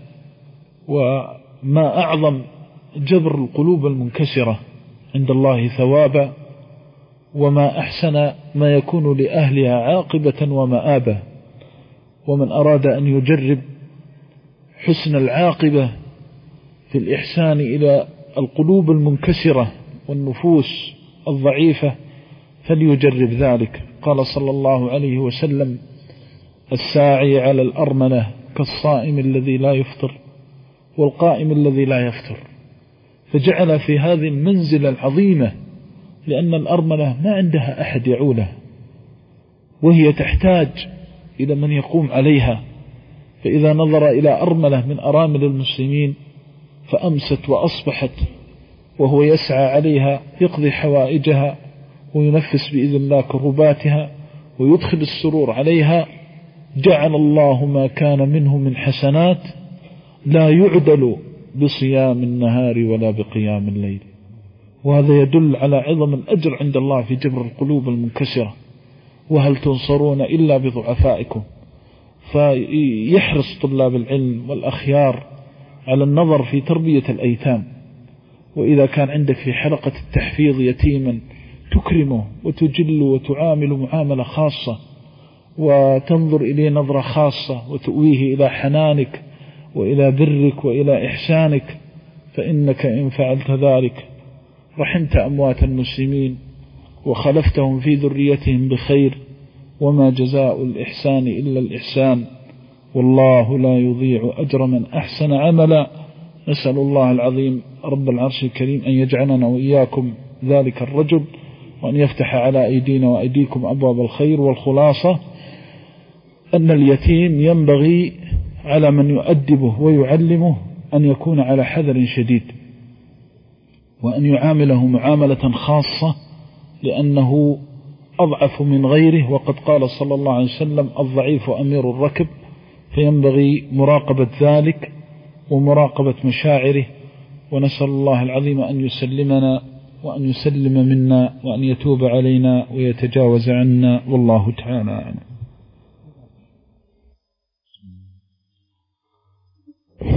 وما أعظم جبر القلوب المنكسرة عند الله ثوابا، وما أحسن ما يكون لأهلها عاقبة ومآبا. ومن أراد أن يجرب حسن العاقبة في الإحسان إلى القلوب المنكسرة والنفوس الضعيفة فليجرب ذلك. قال صلى الله عليه وسلم: الساعي على الأرملة كالصائم الذي لا يفطر والقائم الذي لا يفطر. فجعل في هذه المنزلة العظيمة، لأن الأرملة ما عندها أحد يعولها، وهي تحتاج إلى من يقوم عليها. فإذا نظر إلى أرملة من أرامل المسلمين فأمست وأصبحت وهو يسعى عليها يقضي حوائجها وينفس بإذن الله كرباتها ويدخل السرور عليها، جعل الله ما كان منه من حسنات لا يعدل بصيام النهار ولا بقيام الليل. وهذا يدل على عظم الأجر عند الله في جبر القلوب المنكسرة. وهل تنصرون إلا بضعفائكم؟ فيحرص طلاب العلم والأخيار على النظر في تربية الأيتام. وإذا كان عندك في حلقة التحفيظ يتيما تكرمه وتجل وتعامل معاملة خاصة وتنظر إليه نظرة خاصة وتؤويه إلى حنانك وإلى برك وإلى إحسانك، فإنك إن فعلت ذلك رحمت أموات المسلمين وخلفتهم في ذريتهم بخير. وما جزاء الإحسان إلا الإحسان، والله لا يضيع أجر من أحسن عملا. نسأل الله العظيم رب العرش الكريم أن يجعلنا وإياكم ذلك الرجل، وأن يفتح على أيدينا وأيديكم أبواب الخير. والخلاصة أن اليتيم ينبغي على من يؤدبه ويعلمه أن يكون على حذر شديد، وأن يعامله معاملة خاصة، لأنه أضعف من غيره. وقد قال صلى الله عليه وسلم: الضعيف أمير الركب. فينبغي مراقبة ذلك ومراقبة مشاعره. ونسأل الله العظيم أن يسلمنا وأن يسلم منا وأن يتوب علينا ويتجاوز عنا، والله تعالى أعلم.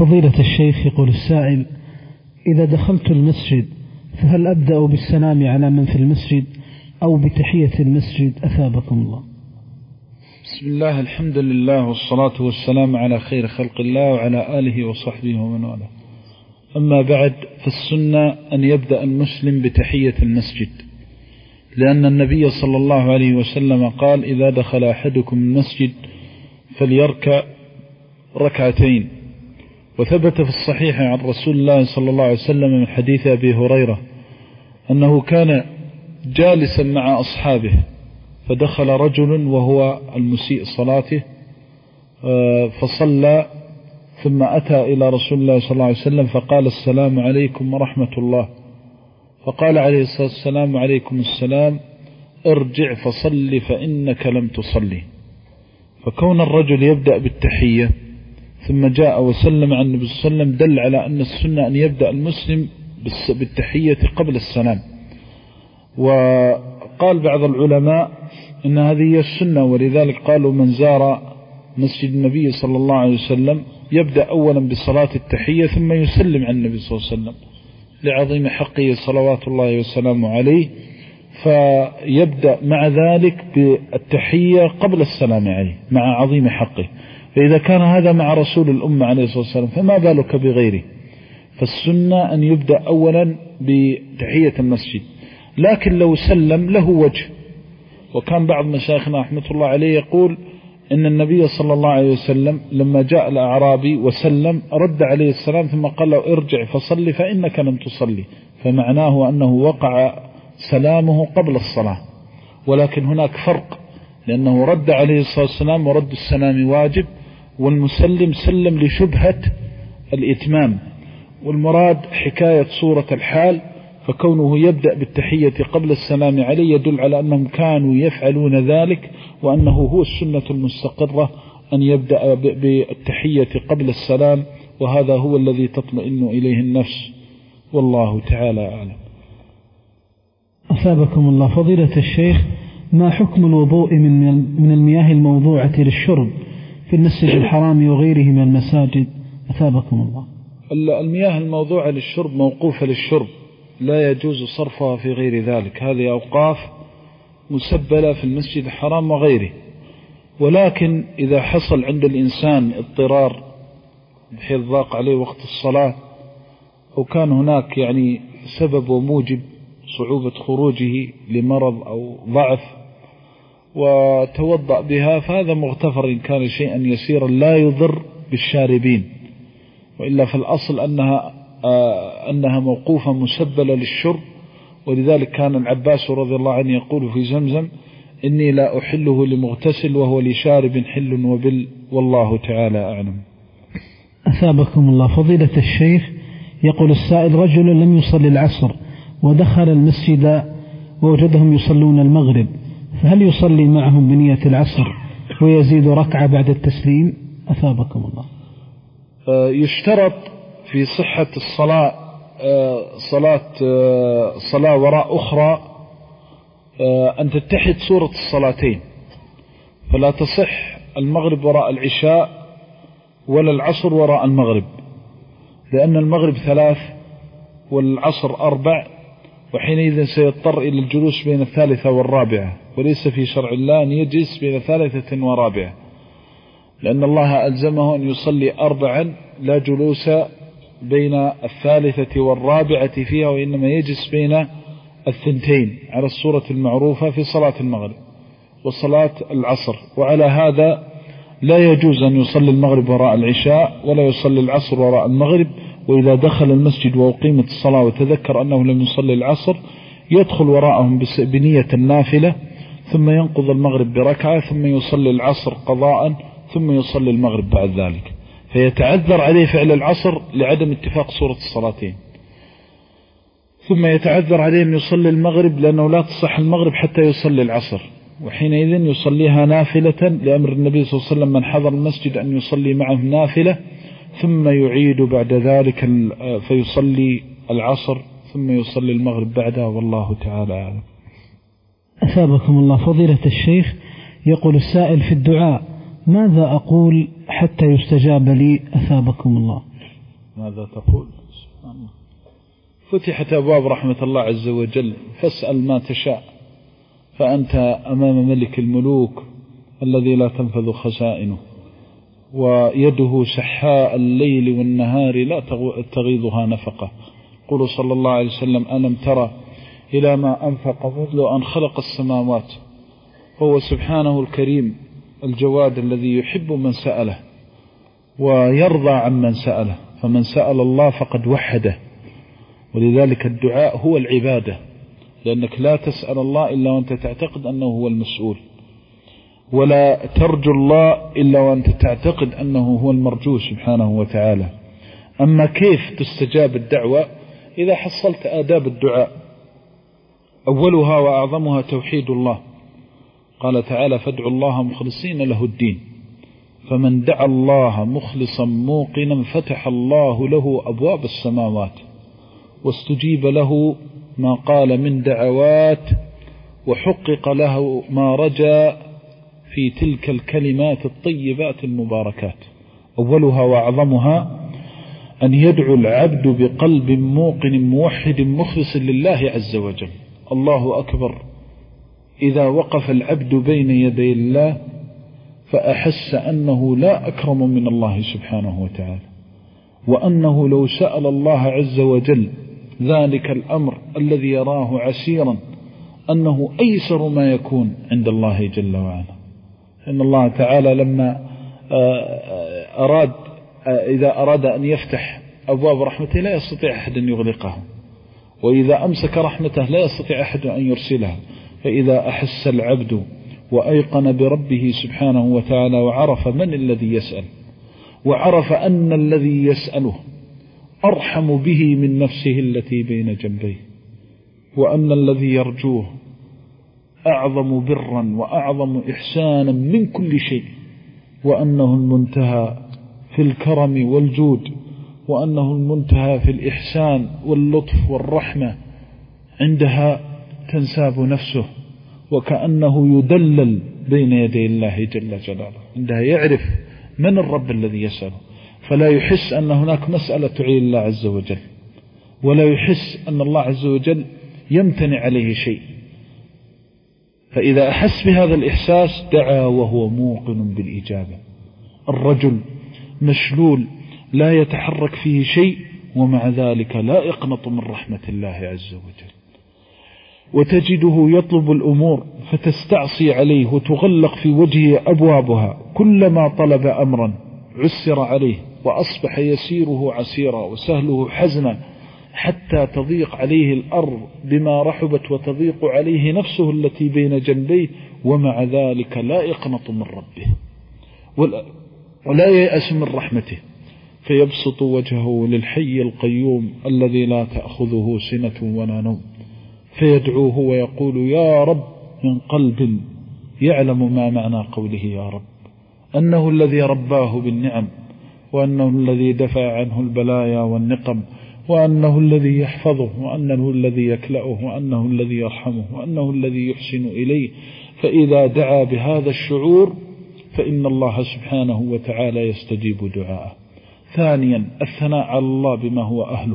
فضيلة الشيخ، يقول السائل: إذا دخلت المسجد فهل أبدأ بالسلام على من في المسجد أو بتحية المسجد أثابكم الله؟ بسم الله، الحمد لله، والصلاة والسلام على خير خلق الله وعلى آله وصحبه ومن والاه. أما بعد، فالسنة أن يبدأ المسلم بتحية المسجد، لأن النبي صلى الله عليه وسلم قال: إذا دخل أحدكم المسجد فليركع ركعتين. وثبت في الصحيح عن رسول الله صلى الله عليه وسلم من حديث أبي هريرة أنه كان جالسا مع أصحابه فدخل رجل وهو المسيء صلاته فصلى، ثم أتى إلى رسول الله صلى الله عليه وسلم فقال: السلام عليكم ورحمة الله. فقال عليه الصلاة والسلام: عليكم السلام، ارجع فصل فإنك لم تصلي. فكون الرجل يبدأ بالتحية ثم جاء وسلم عن النبي صلى الله عليه وسلم دل على أن السنة أن يبدأ المسلم بالتحية قبل السلام. وقال بعض العلماء إن هذه هي السنة، ولذلك قالوا: من زار مسجد النبي صلى الله عليه وسلم يبدأ أولا بصلاة التحية ثم يسلم عن النبي صلى الله عليه وسلم لعظيم حقه صلوات الله وسلامه عليه، فيبدأ مع ذلك بالتحية قبل السلام عليه مع عظيم حقه. فإذا كان هذا مع رسول الأمة عليه الصلاة والسلام فما بالك بغيره؟ فالسنة أن يبدأ أولا بتحية المسجد، لكن لو سلم له وجه. وكان بعض مشايخنا رحمة الله عليه يقول إن النبي صلى الله عليه وسلم لما جاء الأعرابي وسلم رد عليه السلام ثم قال له: ارجع فصلي فإنك لم تصلي، فمعناه أنه وقع سلامه قبل الصلاة. ولكن هناك فرق، لأنه رد عليه الصلاة والسلام ورد السلام واجب، والمسلم سلم لشبهة الإتمام، والمراد حكاية صورة الحال. فكونه يبدأ بالتحية قبل السلام عليه يدل على أنهم كانوا يفعلون ذلك، وأنه هو السنة المستقرة أن يبدأ بالتحية قبل السلام، وهذا هو الذي تطمئن إليه النفس، والله تعالى أعلم. أثابكم الله. فضيلة الشيخ، ما حكم الوضوء من من المياه الموضوعة للشرب في المسجد الحرام وغيره من المساجد؟ أثابكم الله. المياه الموضوعة للشرب موقوفة للشرب، لا يجوز صرفها في غير ذلك. هذه أوقاف مسبلة في المسجد الحرام وغيره. ولكن إذا حصل عند الإنسان اضطرار بحيث ضاق عليه وقت الصلاة، أو كان هناك يعني سبب وموجب صعوبة خروجه لمرض أو ضعف وتوضأ بها، فهذا مغتفر إن كان شيئا يسيرا لا يضر بالشاربين. وإلا في الأصل أنها آه أنها موقوفة مسبلة للشرب. ولذلك كان العباس رضي الله عنه يقول في زمزم: إني لا أحله لمغتسل وهو لشارب حل وبل، والله تعالى أعلم. أثابكم الله. فضيلة الشيخ، يقول السائل: رجل لم يصلي العصر ودخل المسجد ووجدهم يصلون المغرب، فهل يصلي معهم بنية العصر ويزيد ركعة بعد التسليم؟ أثابكم الله. آه يشترط في صحة الصلاة آه صلاة آه صلاة وراء أخرى آه أن تتحد صورة الصلاتين، فلا تصح المغرب وراء العشاء ولا العصر وراء المغرب، لأن المغرب ثلاث والعصر أربع، وحينئذ سيضطر إلى الجلوس بين الثالثة والرابعة، وليس في شرع الله أن يجلس بين ثالثة ورابعة، لأن الله ألزمه أن يصلي أربعا لا جلوس بين الثالثة والرابعة فيها، وإنما يجلس بين الثنتين على الصورة المعروفة في صلاة المغرب وصلاة العصر. وعلى هذا لا يجوز أن يصلي المغرب وراء العشاء ولا يصلي العصر وراء المغرب. وإذا دخل المسجد وأقيمت الصلاة وتذكر أنه لم يصلي العصر يدخل وراءهم بنية النافلة، ثم ينقض المغرب بركعة، ثم يصلي العصر قضاء، ثم يصلي المغرب بعد ذلك. فيتعذر عليه فعل العصر لعدم اتفاق صورة الصلاتين، ثم يتعذر عليه أن يصلي المغرب لأنه لا تصح المغرب حتى يصلي العصر، وحينئذ يصليها نافلة لأمر النبي صلى الله عليه وسلم من حضر المسجد أن يصلي معه نافلة، ثم يعيد بعد ذلك فيصلي العصر ثم يصلي المغرب بعدها، والله تعالى أعلم. أثابكم الله. فضيلة الشيخ، يقول السائل: في الدعاء ماذا أقول حتى يستجاب لي؟ أثابكم الله. ماذا تقول؟ سبحان الله. فتحت أبواب رحمة الله عز وجل، فاسأل ما تشاء، فأنت أمام ملك الملوك الذي لا تنفذ خزائنه، ويده سحاء الليل والنهار لا تغيضها نفقة. قل صلى الله عليه وسلم: ألم ترى إلى ما أنفق منذ أن خلق السماوات. هو سبحانه الكريم الجواد الذي يحب من سأله ويرضى عن من سأله، فمن سأل الله فقد وحده. ولذلك الدعاء هو العبادة، لأنك لا تسأل الله إلا وأنت تعتقد أنه هو المسؤول، ولا ترجو الله إلا وأنت تعتقد أنه هو المرجو سبحانه وتعالى. أما كيف تستجاب الدعوة؟ إذا حصلت آداب الدعاء، أولها وأعظمها توحيد الله. قال تعالى: فادعوا الله مخلصين له الدين، فمن دعا الله مخلصا موقنا فتح الله له أبواب السماوات، واستجيب له ما قال من دعوات، وحقق له ما رجا في تلك الكلمات الطيبات المباركات. أولها وأعظمها أن يدعو العبد بقلب موقن موحد مخلص لله عز وجل. الله أكبر إذا وقف العبد بين يدي الله فأحس أنه لا أكرم من الله سبحانه وتعالى، وأنه لو سأل الله عز وجل ذلك الأمر الذي يراه عسيرا أنه أيسر ما يكون عند الله جل وعلا. إن الله تعالى لما أراد إذا أراد أن يفتح أبواب رحمته لا يستطيع أحد أن يغلقها، وإذا أمسك رحمته لا يستطيع أحد أن يرسلها. فإذا أحس العبد وأيقن بربه سبحانه وتعالى وعرف من الذي يسأل، وعرف أن الذي يسأله أرحم به من نفسه التي بين جنبيه، وأن الذي يرجوه أعظم برا وأعظم إحسانا من كل شيء، وأنه المنتهى في الكرم والجود، وأنه المنتهى في الإحسان واللطف والرحمة، عندها تنساب نفسه وكأنه يدلل بين يدي الله جل جلاله. عندها يعرف من الرب الذي يسأله، فلا يحس أن هناك مسألة تعين الله عز وجل، ولا يحس أن الله عز وجل يمتنع عليه شيء. فإذا أحس بهذا الإحساس دعا وهو موقن بالإجابة. الرجل مشلول لا يتحرك فيه شيء، ومع ذلك لا يقنط من رحمة الله عز وجل، وتجده يطلب الأمور فتستعصي عليه وتغلق في وجهه أبوابها. كلما طلب أمرا عسر عليه، وأصبح يسيره عسيرا وسهله حزنا، حتى تضيق عليه الأرض بما رحبت وتضيق عليه نفسه التي بين جنبيه، ومع ذلك لا يقنط من ربه ولا ييأس من رحمته، فيبسط وجهه للحي القيوم الذي لا تأخذه سنة ولا نوم، فيدعوه ويقول: يا رب، من قلب يعلم ما معنى قوله يا رب، أنه الذي رباه بالنعم، وأنه الذي دفع عنه البلايا والنقم، وأنه الذي يحفظه، وأنه الذي يكلأه، وأنه الذي يرحمه، وأنه الذي يحسن إليه. فإذا دعا بهذا الشعور فإن الله سبحانه وتعالى يستجيب دعاءه. ثانيا، الثناء على الله بما هو أهله،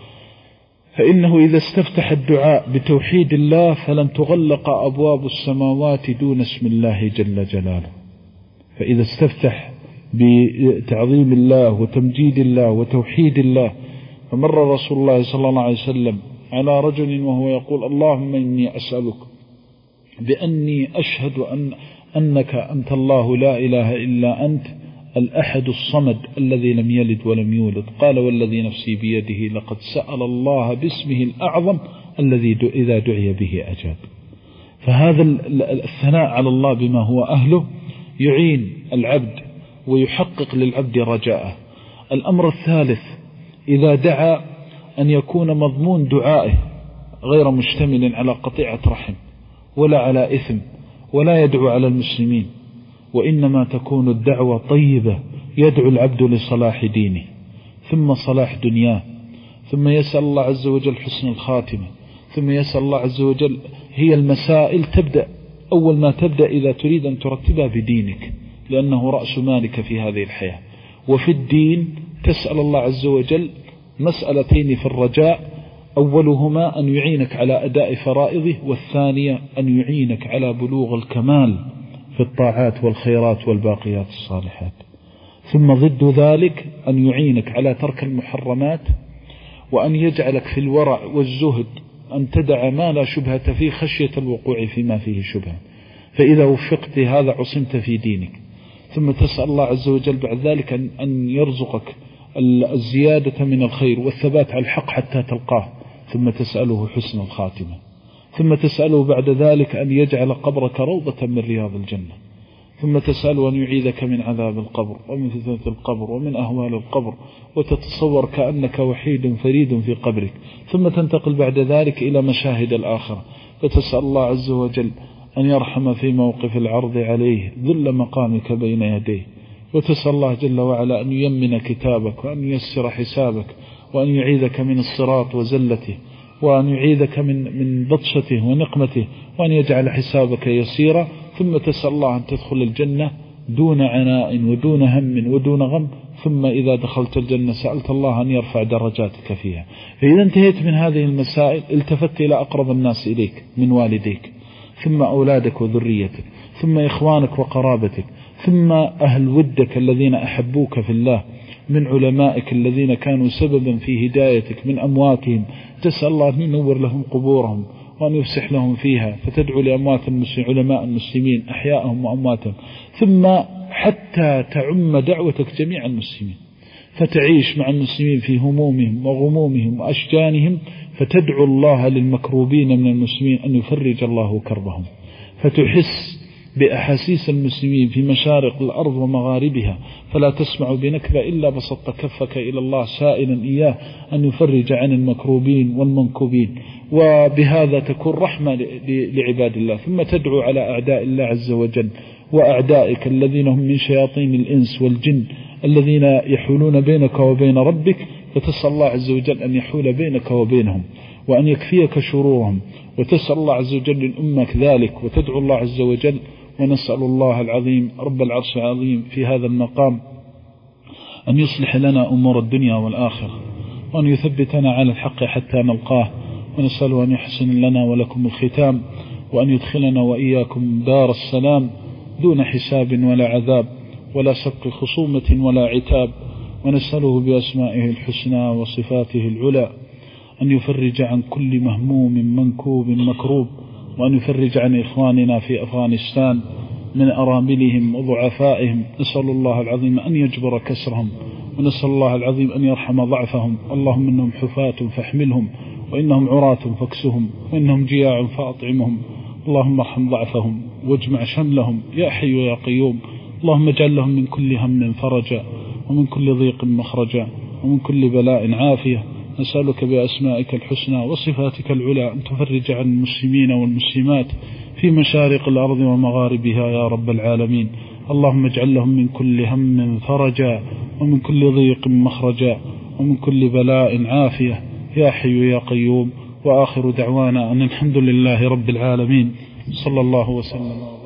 فإنه إذا استفتح الدعاء بتوحيد الله فلن تغلق أبواب السماوات دون اسم الله جل جلاله. فإذا استفتح بتعظيم الله وتمجيد الله وتوحيد الله، فمر رسول الله صلى الله عليه وسلم على رجل وهو يقول: اللهم إني أسألك بأني أشهد أن أنك أنت الله لا إله إلا أنت الأحد الصمد الذي لم يلد ولم يولد. قال: والذي نفسي بيده لقد سأل الله باسمه الأعظم الذي إذا دعي به أجاب. فهذا الثناء على الله بما هو أهله يعين العبد ويحقق للعبد رجاءه. الأمر الثالث، إذا دعا أن يكون مضمون دعائه غير مشتمل على قطيعة رحم ولا على إثم، ولا يدعو على المسلمين، وإنما تكون الدعوة طيبة، يدعو العبد لصلاح دينه ثم صلاح دنياه، ثم يسأل الله عز وجل حسن الخاتمة، ثم يسأل الله عز وجل. هي المسائل تبدأ أول ما تبدأ إذا تريد أن ترتبها بدينك، لأنه رأس مالك في هذه الحياة، وفي الدين تسأل الله عز وجل مسألتين في الرجاء: أولهما أن يعينك على أداء فرائضه، والثانية أن يعينك على بلوغ الكمال في الطاعات والخيرات والباقيات الصالحات. ثم ضد ذلك أن يعينك على ترك المحرمات، وأن يجعلك في الورع والزهد، أن تدع ما لا شبهة فيه خشية الوقوع فيما فيه شبهة، فإذا وفقت هذا عصمت في دينك. ثم تسأل الله عز وجل بعد ذلك أن يرزقك الزيادة من الخير والثبات على الحق حتى تلقاه، ثم تسأله حسن الخاتمة. ثم تسأله بعد ذلك أن يجعل قبرك روضة من رياض الجنة. ثم تسأله أن يعيذك من عذاب القبر ومن فتنة القبر ومن أهوال القبر، وتتصور كأنك وحيد فريد في قبرك. ثم تنتقل بعد ذلك إلى مشاهد الآخرة، فتسأل الله عز وجل أن يرحم في موقف العرض عليه ذل مقامك بين يديه، وتسأل الله جل وعلا أن ييمن كتابك، وأن ييسر حسابك، وأن يعيذك من الصراط وزلته، وأن يعيذك من من بطشته ونقمته، وأن يجعل حسابك يسيرا. ثم تسأل الله أن تدخل الجنة دون عناء ودون هم ودون غم. ثم إذا دخلت الجنة سألت الله أن يرفع درجاتك فيها. فإذا انتهيت من هذه المسائل التفت إلى أقرب الناس إليك من والديك، ثم أولادك وذريتك، ثم إخوانك وقرابتك، ثم أهل ودك الذين أحبوك في الله، من علمائك الذين كانوا سببا في هدايتك، من أمواتهم. تسأل الله أن ينور لهم قبورهم وأن يفسح لهم فيها، فتدعو لأموات المسلمين، علماء المسلمين أحياءهم وأمواتهم، ثم حتى تعم دعوتك جميع المسلمين، فتعيش مع المسلمين في همومهم وغمومهم وأشجانهم، فتدعو الله للمكروبين من المسلمين أن يفرج الله كربهم، فتحس بأحاسيس المسلمين في مشارق الأرض ومغاربها، فلا تسمع بنكبة إلا بسطت كفك إلى الله سائلا إياه أن يفرج عن المكروبين والمنكوبين، وبهذا تكون رحمة لعباد الله. ثم تدعو على أعداء الله عز وجل وأعدائك الذين هم من شياطين الإنس والجن الذين يحولون بينك وبين ربك، فتسأل الله عز وجل أن يحول بينك وبينهم وأن يكفيك شرورهم، وتسأل الله عز وجل للأمة كذلك، وتدعو الله عز وجل. ونسأل الله العظيم رب العرش العظيم في هذا المقام أن يصلح لنا أمور الدنيا والآخرة، وأن يثبتنا على الحق حتى نلقاه، ونسأل أن يحسن لنا ولكم الختام، وأن يدخلنا وإياكم دار السلام دون حساب ولا عذاب ولا سبق خصومة ولا عتاب. ونسأله بأسمائه الحسنى وصفاته العلى أن يفرج عن كل مهموم منكوب مكروب، وأن يفرج عن إخواننا في أفغانستان من أراملهم وضعفائهم. نسأل الله العظيم أن يجبر كسرهم، ونسأل الله العظيم أن يرحم ضعفهم. اللهم إنهم حفاة فاحملهم، وإنهم عراة فاكسهم، وإنهم جياع فأطعمهم. اللهم ارحم ضعفهم واجمع شملهم يا حي يا قيوم. اللهم اجعل لهم من كل هم فرجا، ومن كل ضيق مخرجا، ومن كل بلاء عافية. نسألك بأسمائك الحسنى وصفاتك العلى أن تفرج عن المسلمين والمسلمات في مشارق الأرض ومغاربها يا رب العالمين. اللهم اجعل لهم من كل هم فرجا، ومن كل ضيق مخرجا، ومن كل بلاء عافية يا حي يا قيوم. وآخر دعوانا أن الحمد لله رب العالمين. صلى الله وسلم.